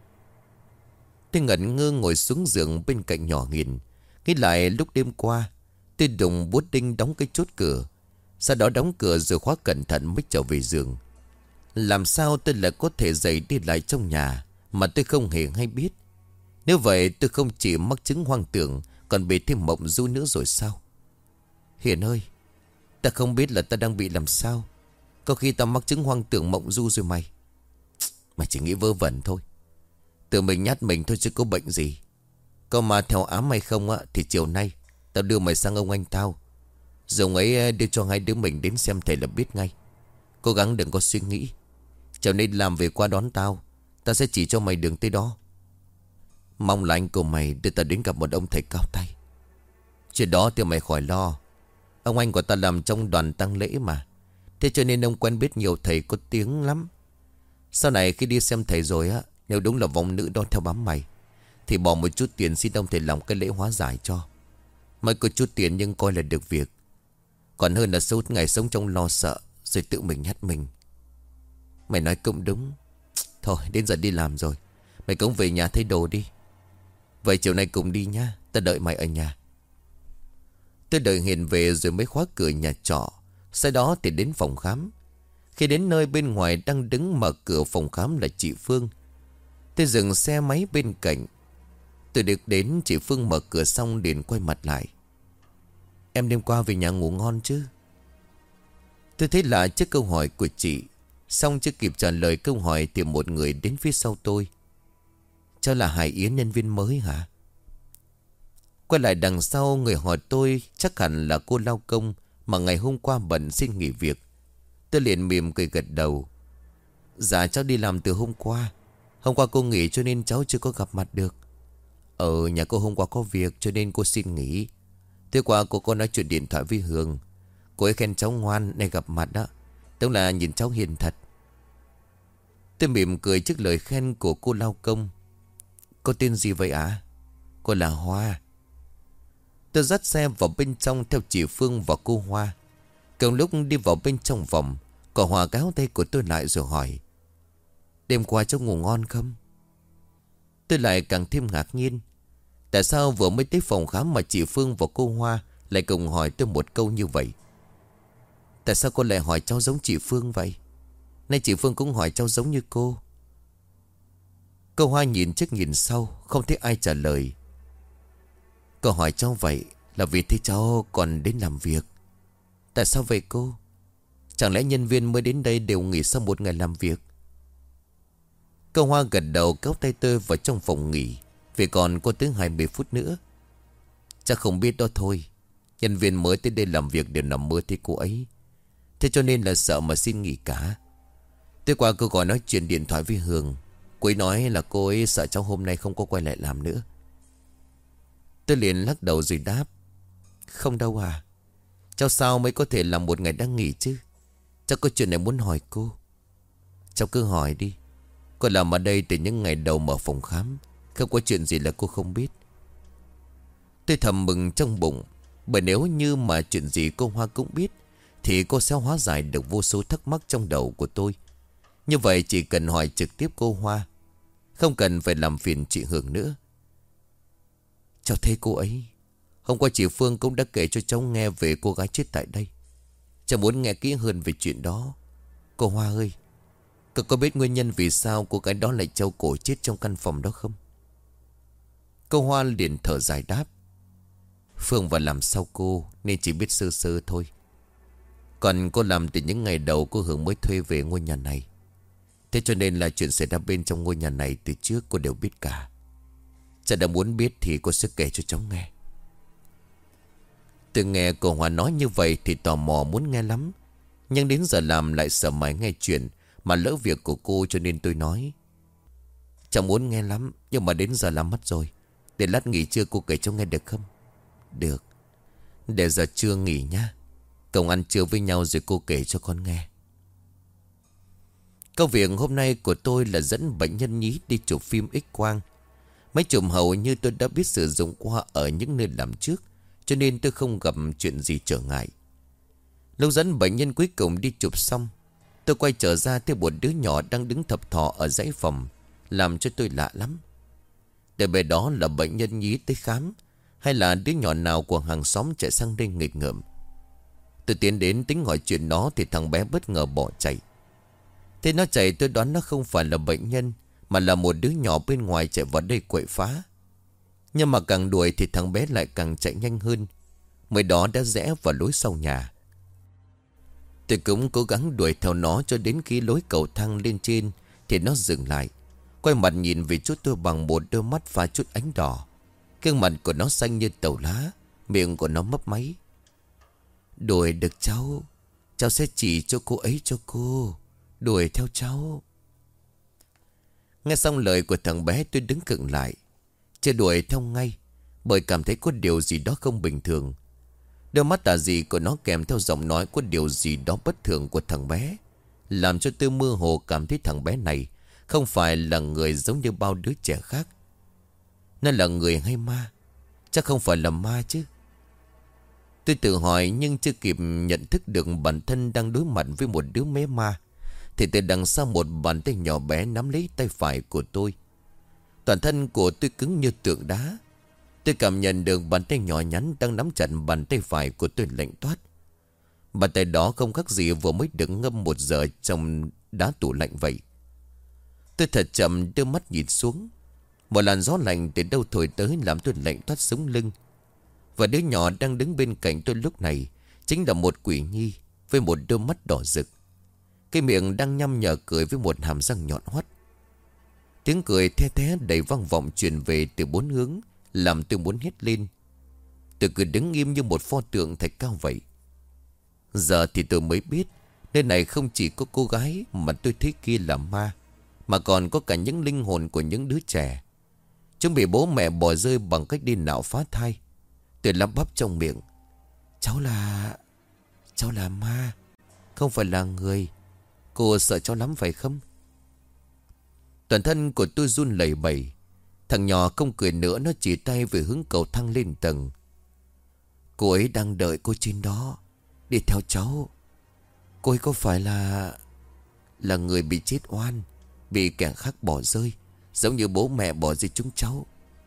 Tôi ngẩn ngơ ngồi xuống giường bên cạnh nhỏ Hiền, nghĩ lại lúc đêm qua tôi dùng bút đinh đóng cái chốt cửa, sau đó đóng cửa rồi khóa cẩn thận mới trở về giường. Làm sao tôi lại có thể dậy đi lại trong nhà mà tôi không hề hay biết? Nếu vậy tôi không chỉ mắc chứng hoang tưởng, còn bị thêm mộng du nữa rồi sao? Hiền ơi, ta không biết là ta đang bị làm sao. Có khi ta mắc chứng hoang tưởng mộng du rồi mày. Mày chỉ nghĩ vơ vẩn thôi. Tự mình nhát mình thôi chứ có bệnh gì. Có mà theo ám hay không á, thì chiều nay tao đưa mày sang ông anh tao, rồi ông ấy đưa cho hai đứa mình đến xem thầy là biết ngay. Cố gắng đừng có suy nghĩ. Chiều nay làm về qua đón tao, tao sẽ chỉ cho mày đường tới đó. Mong là anh của mày đưa tao đến gặp một ông thầy cao tay. Chuyện đó thì mày khỏi lo. Ông anh của tao làm trong đoàn tang lễ mà, thế cho nên ông quen biết nhiều thầy có tiếng lắm. Sau này khi đi xem thầy rồi á, nếu đúng là vong nữ đó theo bám mày, thì bỏ một chút tiền xin ông thầy làm cái lễ hóa giải cho. Mới có chút tiền nhưng coi là được việc. Còn hơn là suốt ngày sống trong lo sợ rồi tự mình hắt mình. Mày nói cũng đúng. Thôi đến giờ đi làm rồi. Mày cũng về nhà thay đồ đi. Vậy chiều nay cùng đi nhá. Ta đợi mày ở nhà. Tôi đợi Hiền về rồi mới khóa cửa nhà trọ. Sau đó thì đến phòng khám. Khi đến nơi bên ngoài đang đứng mở cửa phòng khám là chị Phương. Tôi dừng xe máy bên cạnh. Tôi được đến chị Phương mở cửa xong liền quay mặt lại. Em đêm qua về nhà ngủ ngon chứ? Tôi thấy lạ trước câu hỏi của chị. Xong chưa kịp trả lời câu hỏi thì một người đến phía sau tôi. Cho là Hải Yến nhân viên mới hả? Quay lại đằng sau người hỏi tôi chắc hẳn là cô lao công mà ngày hôm qua bận xin nghỉ việc. Tôi liền mỉm cười gật đầu. Dạ cháu đi làm từ hôm qua. Hôm qua cô nghỉ cho nên cháu chưa có gặp mặt được. Nhà cô hôm qua có việc cho nên cô xin nghỉ. Thế qua cô có nói chuyện điện thoại với Hường. Cô ấy khen cháu ngoan nên gặp mặt đó. Tức là nhìn cháu hiền thật. Tôi mỉm cười trước lời khen của cô lao công. Cô tên gì vậy ạ? Cô là Hoa. Tôi dắt xe vào bên trong theo chị Phương và cô Hoa. Cùng lúc đi vào bên trong phòng, cô Hoa kéo tay của tôi lại rồi hỏi. Đêm qua cháu ngủ ngon không? Tôi lại càng thêm ngạc nhiên. Tại sao vừa mới tới phòng khám mà chị Phương và cô Hoa lại cùng hỏi tôi một câu như vậy? Tại sao cô lại hỏi cháu giống chị Phương vậy? Nay chị Phương cũng hỏi cháu giống như cô. Cô Hoa nhìn trước nhìn sau, không thấy ai trả lời. Cô hỏi cháu vậy là vì thấy cháu còn đến làm việc. Tại sao vậy cô? Chẳng lẽ nhân viên mới đến đây đều nghỉ sau một ngày làm việc? Cô Hoa gật đầu kéo tay tôi vào trong phòng nghỉ. Vì còn có tới 20 phút nữa. Chắc không biết đó thôi. Nhân viên mới tới đây làm việc đều nằm mơ thấy cô ấy. Thế cho nên là sợ mà xin nghỉ cả. Tôi qua cô gọi nói chuyện điện thoại với Hường. Cô ấy nói là cô ấy sợ cháu hôm nay không có quay lại làm nữa. Tôi liền lắc đầu rồi đáp. Không đâu à. Cháu sao mới có thể làm một ngày đang nghỉ chứ? Cháu có chuyện này muốn hỏi cô. Cháu cứ hỏi đi. Cô làm ở đây từ những ngày đầu mở phòng khám. Không có chuyện gì là cô không biết. Tôi thầm mừng trong bụng. Bởi nếu như mà chuyện gì cô Hoa cũng biết thì cô sẽ hóa giải được vô số thắc mắc trong đầu của tôi. Như vậy chỉ cần hỏi trực tiếp cô Hoa, không cần phải làm phiền chị Hường nữa. Cháu thấy cô ấy. Hôm qua chị Phương cũng đã kể cho cháu nghe về cô gái chết tại đây. Cháu muốn nghe kỹ hơn về chuyện đó. Cô Hoa ơi, cô có biết nguyên nhân vì sao cô gái đó lại treo cổ chết trong căn phòng đó không? Cô Hoa liền thở dài đáp. Phương vào làm sau cô nên chỉ biết sơ sơ thôi. Còn cô làm từ những ngày đầu cô Hường mới thuê về ngôi nhà này. Thế cho nên là chuyện xảy ra bên trong ngôi nhà này từ trước cô đều biết cả. Cháu đã muốn biết thì cô sẽ kể cho cháu nghe. Từ nghe cô Hoa nói như vậy thì tò mò muốn nghe lắm. Nhưng đến giờ làm lại sợ mãi nghe chuyện mà lỡ việc của cô, cho nên tôi nói. Cháu muốn nghe lắm nhưng mà đến giờ làm mất rồi. Để lát nghỉ trưa cô kể cho nghe được không? Được. Để giờ trưa nghỉ nhá. Cùng ăn trưa với nhau rồi cô kể cho con nghe. Công việc hôm nay của tôi là dẫn bệnh nhân nhí đi chụp phim X-quang. Máy chụp hầu như tôi đã biết sử dụng qua ở những nơi làm trước, cho nên tôi không gặp chuyện gì trở ngại. Lúc dẫn bệnh nhân cuối cùng đi chụp xong, tôi quay trở ra thấy một đứa nhỏ đang đứng thập thò ở dãy phòng, làm cho tôi lạ lắm. Để về đó là bệnh nhân nhí tới khám, hay là đứa nhỏ nào của hàng xóm chạy sang đây nghịch ngợm. Tôi tiến đến tính hỏi chuyện nó thì thằng bé bất ngờ bỏ chạy. Thế nó chạy tôi đoán nó không phải là bệnh nhân, mà là một đứa nhỏ bên ngoài chạy vào đây quậy phá. Nhưng mà càng đuổi thì thằng bé lại càng chạy nhanh hơn. Mới đó đã rẽ vào lối sau nhà. Tôi cũng cố gắng đuổi theo nó cho đến khi lối cầu thang lên trên thì nó dừng lại. Quay mặt nhìn về chỗ tôi bằng một đôi mắt pha chút ánh đỏ. Gương mặt của nó xanh như tàu lá, miệng của nó mấp máy. Đuổi được cháu, cháu sẽ chỉ cho cô ấy cho cô. Đuổi theo cháu. Nghe xong lời của thằng bé tôi đứng khựng lại. Chưa đuổi theo ngay, bởi cảm thấy có điều gì đó không bình thường. Đôi mắt tà dị của nó kèm theo giọng nói có điều gì đó bất thường của thằng bé, làm cho tôi mơ hồ cảm thấy thằng bé này không phải là người giống như bao đứa trẻ khác. Nó là người hay ma? Chắc không phải là ma chứ. Tôi tự hỏi nhưng chưa kịp nhận thức được bản thân đang đối mặt với một đứa bé ma, thì từ đằng sau một bàn tay nhỏ bé nắm lấy tay phải của tôi. Toàn thân của tôi cứng như tượng đá. Tôi cảm nhận được bàn tay nhỏ nhắn đang nắm chặt bàn tay phải của tôi lạnh toát. Bàn tay đó không khác gì vừa mới được ngâm 1 giờ trong đá tủ lạnh vậy. Tôi thật chậm đưa mắt nhìn xuống. Một làn gió lạnh từ đâu thổi tới làm tôi lạnh toát sống lưng. Và đứa nhỏ đang đứng bên cạnh tôi lúc này chính là một quỷ nhi với một đôi mắt đỏ rực. Cái miệng đang nhăm nhở cười với một hàm răng nhọn hoắt. Tiếng cười the thé đầy vang vọng truyền về từ 4 hướng, làm tôi muốn hét lên. Tôi cứ đứng im như một pho tượng thạch cao vậy. Giờ thì tôi mới biết nơi này không chỉ có cô gái mà tôi thấy kia là ma, mà còn có cả những linh hồn của những đứa trẻ. Chúng bị bố mẹ bỏ rơi bằng cách đi nạo phá thai. Tôi lắp bắp trong miệng. Cháu là ma, không phải là người. Cô sợ cháu lắm phải không? Toàn thân của tôi run lẩy bẩy. Thằng nhỏ không cười nữa, nó chỉ tay về hướng cầu thang lên tầng. Cô ấy đang đợi cô trên đó. Đi theo cháu. Cô ấy có phải là người bị chết oan, bị kẻ khác bỏ rơi, giống như bố mẹ bỏ rơi chúng cháu?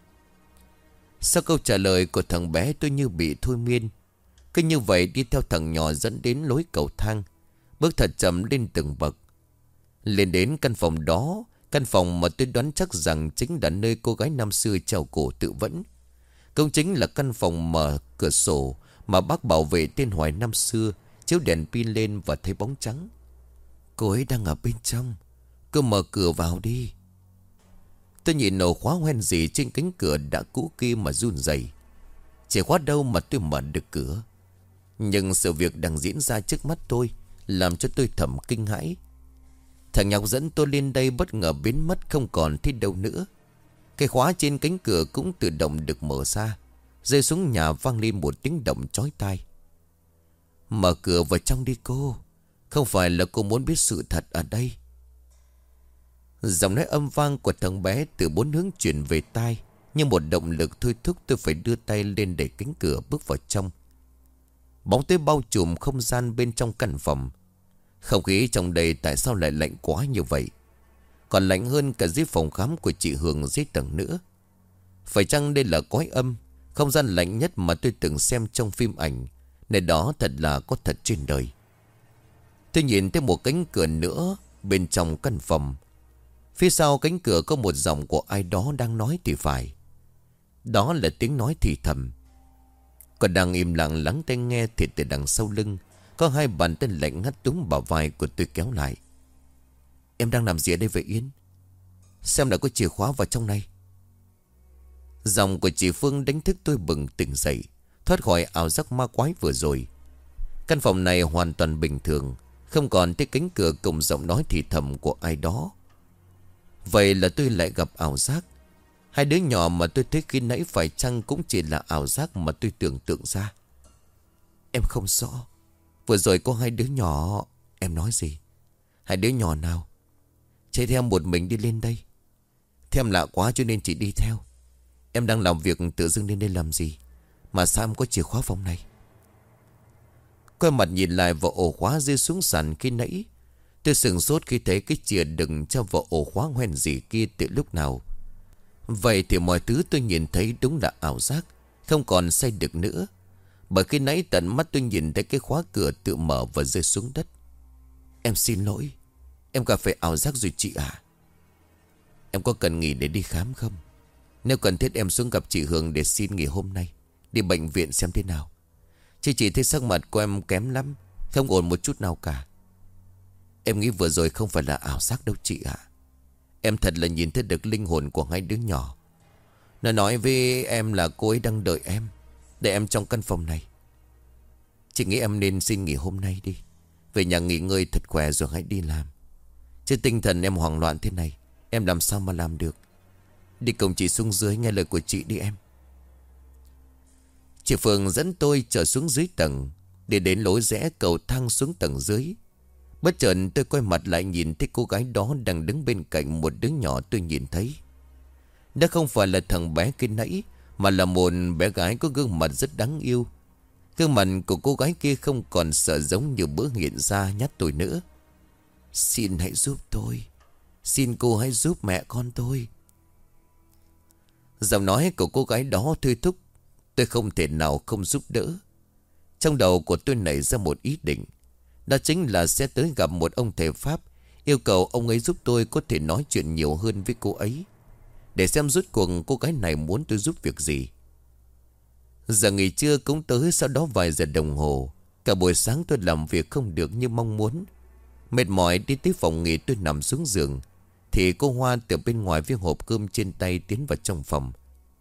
Sau câu trả lời của thằng bé, tôi như bị thôi miên. Cứ như vậy đi theo thằng nhỏ dẫn đến lối cầu thang, bước thật chậm lên từng bậc. Lên đến căn phòng đó, căn phòng mà tôi đoán chắc rằng chính là nơi cô gái năm xưa treo cổ tự vẫn. Cũng chính là căn phòng mở cửa sổ mà bác bảo vệ tên Hoài năm xưa chiếu đèn pin lên và thấy bóng trắng. Cô ấy đang ở bên trong, cứ mở cửa vào đi. Tôi nhìn ổ khóa hoen gì trên cánh cửa đã cũ kia mà run rẩy. Chìa khóa đâu mà tôi mở được cửa. Nhưng sự việc đang diễn ra trước mắt tôi làm cho tôi thầm kinh hãi. Thằng nhóc dẫn tôi lên đây bất ngờ biến mất không còn thấy đâu nữa. Cái khóa trên cánh cửa cũng tự động được mở ra. Rơi xuống nhà vang lên một tiếng động chói tai. Mở cửa vào trong đi cô. Không phải là cô muốn biết sự thật ở đây. Giọng nói âm vang của thằng bé từ 4 hướng chuyển về tai. Như một động lực thôi thúc tôi phải đưa tay lên đẩy cánh cửa bước vào trong. Bóng tối bao trùm không gian bên trong căn phòng. Không khí trong đây tại sao lại lạnh quá như vậy? Còn lạnh hơn cả dưới phòng khám của chị Hường dưới tầng nữa. Phải chăng đây là cõi âm, không gian lạnh nhất mà tôi từng xem trong phim ảnh? Nơi đó thật là có thật trên đời. Tôi nhìn thấy một cánh cửa nữa bên trong căn phòng. Phía sau cánh cửa có một giọng của ai đó đang nói thì phải. Đó là tiếng nói thì thầm. Còn đang im lặng lắng tai nghe thì từ đằng sau lưng có 2 bàn tay lạnh ngắt túm bả vai của tôi kéo lại. Em đang làm gì ở đây vậy Yến? Xem đã có chìa khóa vào trong này. Giọng của chị Phương đánh thức tôi bừng tỉnh dậy, thoát khỏi ảo giác ma quái vừa rồi. Căn phòng này hoàn toàn bình thường, không còn thấy cánh cửa cùng giọng nói thì thầm của ai đó. Vậy là tôi lại gặp ảo giác. 2 đứa nhỏ mà tôi thấy khi nãy phải chăng cũng chỉ là ảo giác mà tôi tưởng tượng ra? Em không rõ. Vừa rồi có 2 đứa nhỏ. Em nói gì? 2 đứa nhỏ nào? Chạy theo một mình đi lên đây. Thế em lạ quá cho nên chị đi theo. Em đang làm việc tự dưng lên đây làm gì mà sao em có chìa khóa phòng này? Quay mặt nhìn lại vào ổ khóa rơi xuống sàn khi nãy. Tôi sửng sốt khi thấy cái chìa đựng cho vào ổ khóa hoen gì kia từ lúc nào. Vậy thì mọi thứ tôi nhìn thấy đúng là ảo giác, không còn xây được nữa. Bởi khi nãy tận mắt tôi nhìn thấy cái khóa cửa tự mở và rơi xuống đất. Em xin lỗi. Em gặp phải ảo giác rồi chị à? Em có cần nghỉ để đi khám không? Nếu cần thiết em xuống gặp chị Hương để xin nghỉ hôm nay, đi bệnh viện xem thế nào. Chứ chị thấy sắc mặt của em kém lắm, không ổn một chút nào cả. Em nghĩ vừa rồi không phải là ảo giác đâu chị ạ. Em thật là nhìn thấy được linh hồn của 2 đứa nhỏ. Nó nói với em là cô ấy đang đợi em, để em trong căn phòng này. Chị nghĩ em nên xin nghỉ hôm nay đi, về nhà nghỉ ngơi thật khỏe rồi hãy đi làm. Chứ tinh thần em hoảng loạn thế này, em làm sao mà làm được. Đi cùng chị xuống dưới, nghe lời của chị đi em. Chị Phương dẫn tôi trở xuống dưới tầng, để đến lối rẽ cầu thang xuống tầng dưới. Bất chợt tôi quay mặt lại nhìn thấy cô gái đó đang đứng bên cạnh một đứa nhỏ tôi nhìn thấy. Đã không phải là thằng bé khi nãy, mà là một bé gái có gương mặt rất đáng yêu. Gương mặt của cô gái kia không còn sợ giống như bữa hiện ra nhát tôi nữa. Xin hãy giúp tôi. Xin cô hãy giúp mẹ con tôi. Giọng nói của cô gái đó thôi thúc. Tôi không thể nào không giúp đỡ. Trong đầu của tôi nảy ra một ý định. Đó chính là sẽ tới gặp một ông thầy Pháp, yêu cầu ông ấy giúp tôi có thể nói chuyện nhiều hơn với cô ấy, để xem rốt cuộc cô gái này muốn tôi giúp việc gì. Giờ nghỉ trưa cũng tới, sau đó vài giờ đồng hồ. Cả buổi sáng tôi làm việc không được như mong muốn. Mệt mỏi đi tới phòng nghỉ, tôi nằm xuống giường thì cô Hoa từ bên ngoài với hộp cơm trên tay tiến vào trong phòng.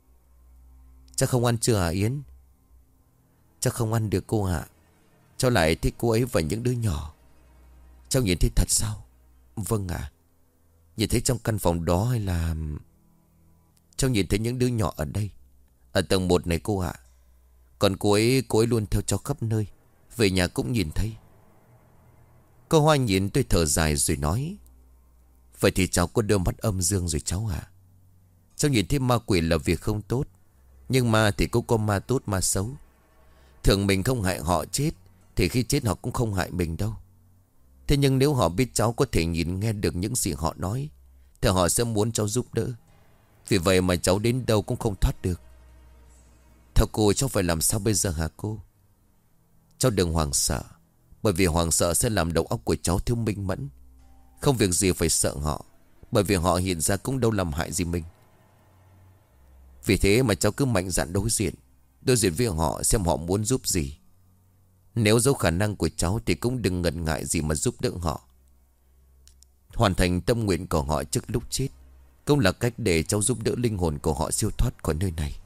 Chắc không ăn chưa hả Yến? Chắc không ăn được cô ạ. Cháu lại thích cô ấy và những đứa nhỏ. Cháu nhìn thấy thật sao? Vâng ạ. Nhìn thấy trong căn phòng đó hay là... Cháu nhìn thấy những đứa nhỏ ở đây, ở tầng 1 này cô ạ. Còn cô ấy luôn theo cháu khắp nơi. Về nhà cũng nhìn thấy. Cô Hoa nhìn tôi thở dài rồi nói: Vậy thì cháu có đôi mắt âm dương rồi cháu ạ. Cháu nhìn thấy ma quỷ là việc không tốt, nhưng ma thì cũng có ma tốt ma xấu. Thường mình không hại họ chết thì khi chết họ cũng không hại mình đâu. Thế nhưng nếu họ biết cháu có thể nhìn nghe được những gì họ nói thì họ sẽ muốn cháu giúp đỡ. Vì vậy mà cháu đến đâu cũng không thoát được. Theo cô cháu phải làm sao bây giờ hả cô? Cháu đừng hoảng sợ, bởi vì hoảng sợ sẽ làm đầu óc của cháu thiếu minh mẫn. Không việc gì phải sợ họ, bởi vì họ hiện ra cũng đâu làm hại gì mình. Vì thế mà cháu cứ mạnh dạn đối diện với họ xem họ muốn giúp gì. Nếu dấu khả năng của cháu thì cũng đừng ngần ngại gì mà giúp đỡ họ. Hoàn thành tâm nguyện của họ trước lúc chết cũng là cách để cháu giúp đỡ linh hồn của họ siêu thoát khỏi nơi này.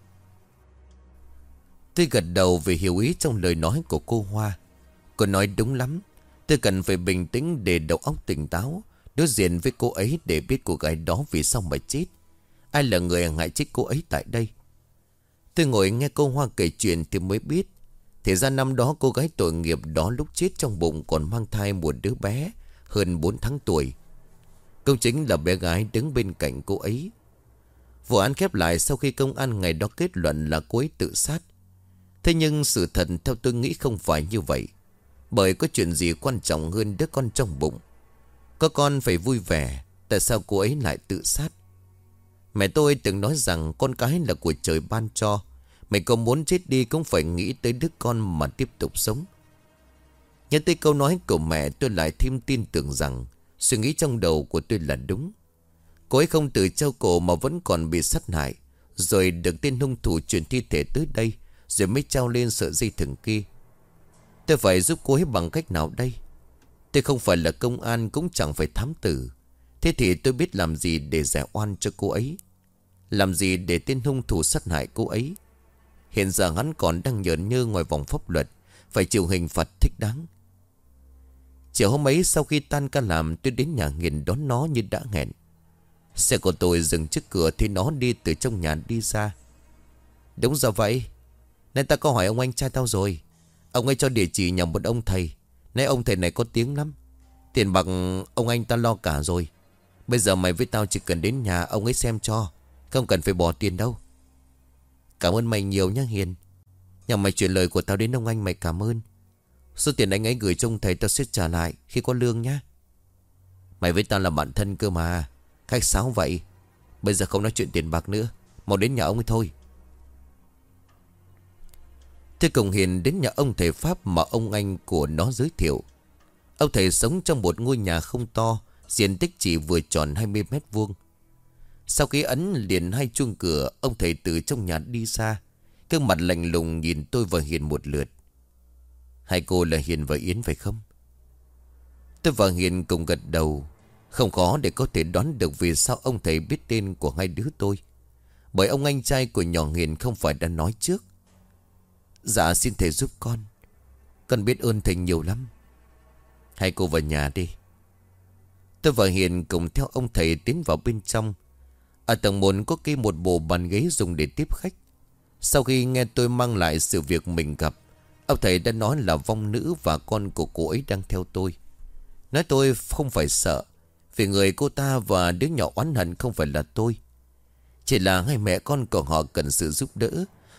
Tôi gật đầu vì hiểu ý trong lời nói của cô Hoa. Cô nói đúng lắm. Tôi cần phải bình tĩnh để đầu óc tỉnh táo, đối diện với cô ấy để biết cô gái đó vì sao mà chết. Ai là người hại chết cô ấy tại đây. Tôi ngồi nghe cô Hoa kể chuyện thì mới biết, thì ra năm đó cô gái tội nghiệp đó lúc chết trong bụng còn mang thai một đứa bé hơn 4 tháng tuổi. Cũng chính là bé gái đứng bên cạnh cô ấy. Vụ án khép lại sau khi công an ngày đó kết luận là cô ấy tự sát. Thế nhưng sự thật theo tôi nghĩ không phải như vậy. Bởi có chuyện gì quan trọng hơn đứa con trong bụng. Có con phải vui vẻ, tại sao cô ấy lại tự sát? Mẹ tôi từng nói rằng con cái là của trời ban cho. Mày có muốn chết đi cũng phải nghĩ tới đứa con mà tiếp tục sống. Nhớ tới câu nói của mẹ, tôi lại thêm tin tưởng rằng suy nghĩ trong đầu của tôi là đúng. Cô ấy không tự treo cổ mà vẫn còn bị sát hại, rồi được tên hung thủ chuyển thi thể tới đây, rồi mới treo lên sợi dây thừng kia. Tôi phải giúp cô ấy bằng cách nào đây? Tôi không phải là công an, cũng chẳng phải thám tử. Thế thì tôi biết làm gì để giải oan cho cô ấy, làm gì để tên hung thủ sát hại cô ấy. Hiện giờ hắn còn đang nhởn nhơ ngoài vòng pháp luật, phải chịu hình phạt thích đáng. Chiều hôm ấy sau khi tan ca làm, tôi đến nhà Hiền đón nó như đã hẹn. Xe của tôi dừng trước cửa thì nó đi từ trong nhà đi ra. Đúng rồi vậy. Nên ta có hỏi ông anh trai tao rồi. Ông ấy cho địa chỉ nhầm một ông thầy. Nay ông thầy này có tiếng lắm. Tiền bạc ông anh ta lo cả rồi. Bây giờ mày với tao chỉ cần đến nhà ông ấy xem cho, không cần phải bỏ tiền đâu. Cảm ơn mày nhiều nhá Hiền. Nhà mày chuyển lời của tao đến ông anh mày cảm ơn. Số tiền anh ấy gửi cho ông thầy tao sẽ trả lại khi có lương nhá. Mày với tao là bạn thân cơ mà. Khách sáo vậy. Bây giờ không nói chuyện tiền bạc nữa, mau đến nhà ông ấy thôi. Thế cùng Hiền đến nhà ông thầy Pháp mà ông anh của nó giới thiệu. Ông thầy sống trong một ngôi nhà không to, diện tích chỉ vừa tròn 20 mét vuông. Sau khi ấn liền hai chuông cửa, ông thầy từ trong nhà đi ra, gương mặt lạnh lùng nhìn tôi và Hiền một lượt. Hai cô là Hiền và Yến phải không? Tôi và Hiền cùng gật đầu. Không khó để có thể đoán được vì sao ông thầy biết tên của hai đứa tôi. Bởi ông anh trai của nhỏ Hiền không phải đã nói trước. Dạ xin thầy giúp con. Con biết ơn thầy nhiều lắm. Hai cô vào nhà đi. Tôi và Hiền cùng theo ông thầy tiến vào bên trong. Ở tầng 1 có kê một bộ bàn ghế dùng để tiếp khách. Sau khi nghe tôi mang lại sự việc mình gặp, ông thầy đã nói là vong nữ và con của cô ấy đang theo tôi. Nói tôi không phải sợ, vì người cô ta và đứa nhỏ oán hận không phải là tôi. Chỉ là hai mẹ con của họ cần sự giúp đỡ,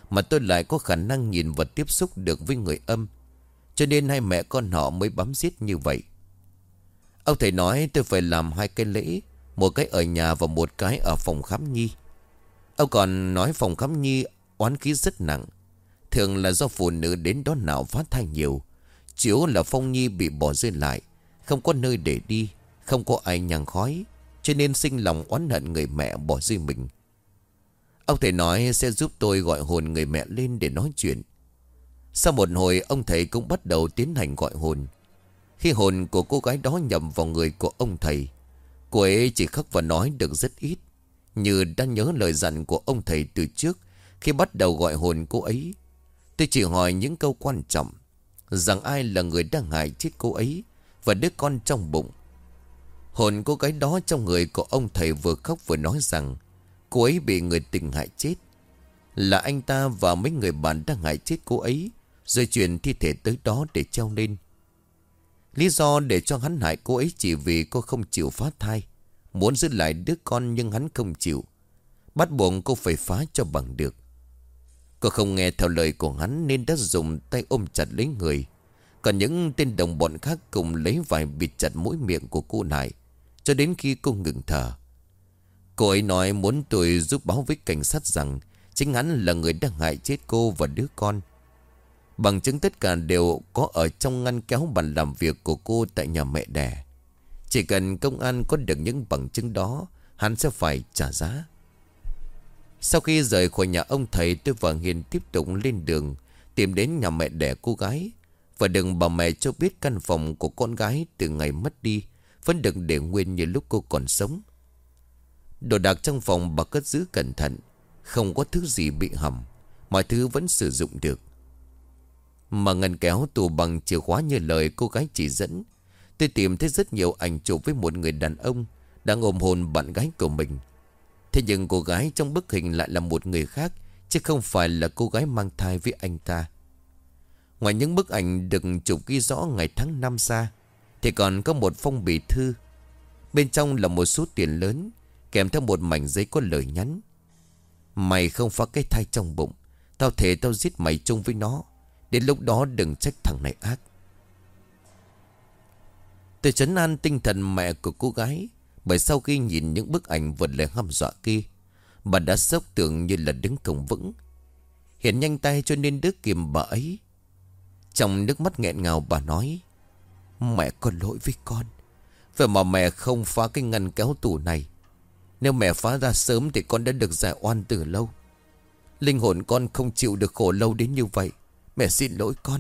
mà tôi lại có khả năng nhìn và tiếp xúc được với người âm. Cho nên hai mẹ con họ mới bám giết như vậy. Ông thầy nói tôi phải làm 2 cái lễ, một cái ở nhà và một cái ở phòng khám nhi. Ông còn nói phòng khám nhi oán khí rất nặng, thường là do phụ nữ đến đó nào phát thai nhiều. Chủ yếu là Phong Nhi bị bỏ rơi lại, không có nơi để đi, không có ai nhang khói, cho nên sinh lòng oán hận người mẹ bỏ rơi mình. Ông thầy nói sẽ giúp tôi gọi hồn người mẹ lên để nói chuyện. Sau một hồi ông thầy cũng bắt đầu tiến hành gọi hồn. Khi hồn của cô gái đó nhầm vào người của ông thầy, cô ấy chỉ khóc và nói được rất ít, như đã nhớ lời dặn của ông thầy từ trước. Khi bắt đầu gọi hồn cô ấy, tôi chỉ hỏi những câu quan trọng, rằng ai là người đang hại chết cô ấy và đứa con trong bụng. Hồn cô gái đó trong người của ông thầy vừa khóc vừa nói rằng cô ấy bị người tình hại chết, là anh ta và mấy người bạn đang hại chết cô ấy, rồi chuyển thi thể tới đó để treo lên. Lý do để cho hắn hại cô ấy chỉ vì cô không chịu phá thai, muốn giữ lại đứa con nhưng hắn không chịu, bắt buộc cô phải phá cho bằng được. Cô không nghe theo lời của hắn nên đã dùng tay ôm chặt lấy người. Còn những tên đồng bọn khác cùng lấy vải bịt chặt mũi miệng của cô lại, cho đến khi cô ngừng thở. Cô ấy nói muốn tôi giúp báo với cảnh sát rằng chính hắn là người đang hại chết cô và đứa con. Bằng chứng tất cả đều có ở trong ngăn kéo bàn làm việc của cô tại nhà mẹ đẻ. Chỉ cần công an có được những bằng chứng đó, hắn sẽ phải trả giá. Sau khi rời khỏi nhà ông thầy, tôi và Hiền tiếp tục lên đường tìm đến nhà mẹ đẻ cô gái. Và đừng bảo mẹ cho biết căn phòng của con gái từ ngày mất đi vẫn được để nguyên như lúc cô còn sống. Đồ đạc trong phòng bà cất giữ cẩn thận, không có thứ gì bị hỏng, mọi thứ vẫn sử dụng được. Mà ngăn kéo tủ bằng chìa khóa như lời cô gái chỉ dẫn, tôi tìm thấy rất nhiều ảnh chụp với một người đàn ông đang ôm hôn bạn gái của mình. Thế nhưng cô gái trong bức hình lại là một người khác, chứ không phải là cô gái mang thai với anh ta. Ngoài những bức ảnh được chụp ghi rõ ngày tháng năm ra, thì còn có một phong bì thư. Bên trong là một số tiền lớn, kèm theo một mảnh giấy có lời nhắn: mày không phá cái thai trong bụng, tao thề tao giết mày chung với nó. Đến lúc đó đừng trách thằng này ác. Tôi trấn an tinh thần mẹ của cô gái, bởi sau khi nhìn những bức ảnh vật lẻ hăm dọa kia, bà đã sốc tưởng như là đứng không vững. Hiền nhanh tay cho nên đứa kìm bà ấy. Trong nước mắt nghẹn ngào bà nói: mẹ có lỗi với con, vậy mà mẹ không phá cái ngăn kéo tủ này. Nếu mẹ phá ra sớm thì con đã được giải oan từ lâu. Linh hồn con không chịu được khổ lâu đến như vậy. Mẹ xin lỗi con.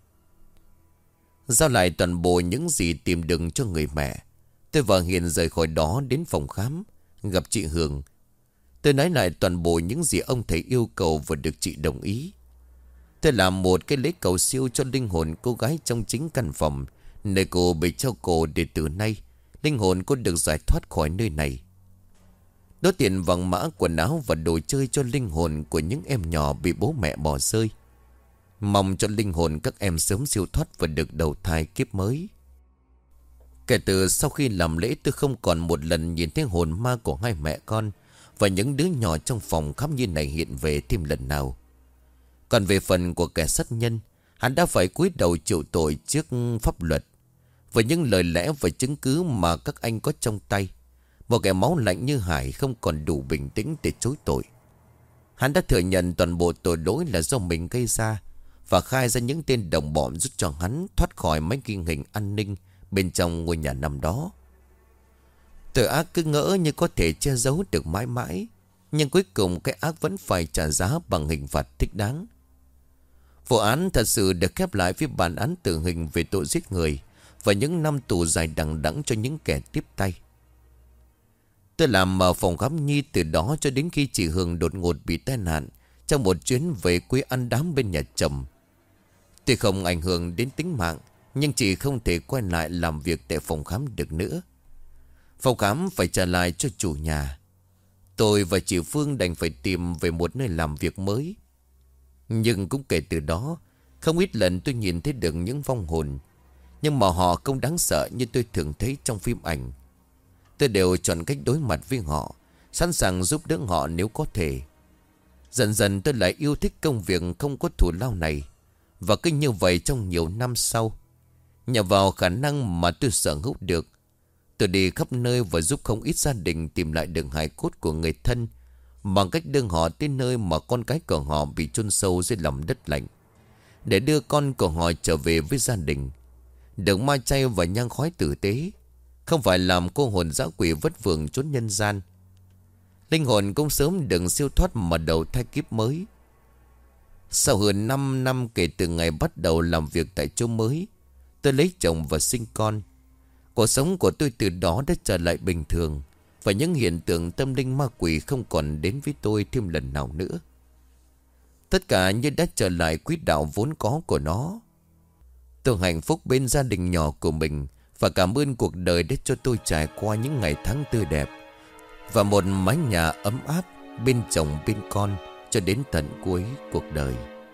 Giao lại toàn bộ những gì tìm được cho người mẹ, tôi và Hiền rời khỏi đó đến phòng khám, gặp chị Hường. Tôi nói lại toàn bộ những gì ông thầy yêu cầu và được chị đồng ý. Tôi làm một cái lễ cầu siêu cho linh hồn cô gái trong chính căn phòng nơi cô bị treo cổ, để từ nay linh hồn cô được giải thoát khỏi nơi này. Đốt tiền vàng mã, quần áo và đồ chơi cho linh hồn của những em nhỏ bị bố mẹ bỏ rơi. Mong cho linh hồn các em sớm siêu thoát và được đầu thai kiếp mới. Kể từ sau khi làm lễ, tôi không còn một lần nhìn thấy hồn ma của hai mẹ con và những đứa nhỏ trong phòng khám như này hiện về thêm lần nào. Còn về phần của kẻ sát nhân, hắn đã phải cúi đầu chịu tội trước pháp luật. Với những lời lẽ và chứng cứ mà các anh có trong tay, một kẻ máu lạnh như Hải không còn đủ bình tĩnh để chối tội. Hắn đã thừa nhận toàn bộ tội lỗi là do mình gây ra, và khai ra những tên đồng bọn giúp cho hắn thoát khỏi mấy ghi hình an ninh bên trong ngôi nhà năm đó. Tội ác cứ ngỡ như có thể che giấu được mãi mãi, nhưng cuối cùng cái ác vẫn phải trả giá bằng hình phạt thích đáng. Vụ án thật sự được khép lại với bản án tử hình về tội giết người và những năm tù dài đằng đẵng cho những kẻ tiếp tay. Tôi làm ở phòng khám nhi từ đó cho đến khi chị Hường đột ngột bị tai nạn trong một chuyến về quê ăn đám bên nhà chồng. Tuy không ảnh hưởng đến tính mạng, nhưng chị không thể quay lại làm việc tại phòng khám được nữa. Phòng khám phải trả lại cho chủ nhà. Tôi và chị Phương đành phải tìm về một nơi làm việc mới. Nhưng cũng kể từ đó, không ít lần tôi nhìn thấy được những vong hồn, nhưng mà họ không đáng sợ như tôi thường thấy trong phim ảnh. Tôi đều chọn cách đối mặt với họ, sẵn sàng giúp đỡ họ nếu có thể. Dần dần tôi lại yêu thích công việc không có thù lao này. Và cứ như vậy trong nhiều năm sau, nhờ vào khả năng mà tôi sở hữu được, tôi đi khắp nơi và giúp không ít gia đình tìm lại được hài cốt của người thân, bằng cách đưa họ tới nơi mà con cái của họ bị chôn sâu dưới lòng đất lạnh, để đưa con của họ trở về với gia đình, được ma chay và nhang khói tử tế, không phải làm cô hồn dã quỷ vất vưởng trốn nhân gian. Linh hồn cũng sớm được siêu thoát mà đầu thai kiếp mới. Sau hơn 5 năm kể từ ngày bắt đầu làm việc tại chỗ mới, tôi lấy chồng và sinh con. Cuộc sống của tôi từ đó đã trở lại bình thường, và những hiện tượng tâm linh ma quỷ không còn đến với tôi thêm lần nào nữa. Tất cả như đã trở lại quỹ đạo vốn có của nó. Tôi hạnh phúc bên gia đình nhỏ của mình, và cảm ơn cuộc đời đã cho tôi trải qua những ngày tháng tươi đẹp và một mái nhà ấm áp bên chồng bên con cho đến tận cuối cuộc đời.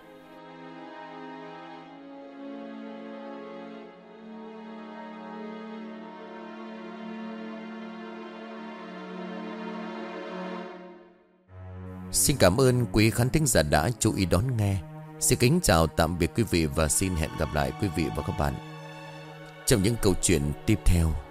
Xin cảm ơn quý khán thính giả đã chú ý đón nghe. Xin kính chào tạm biệt quý vị và xin hẹn gặp lại quý vị và các bạn trong những câu chuyện tiếp theo.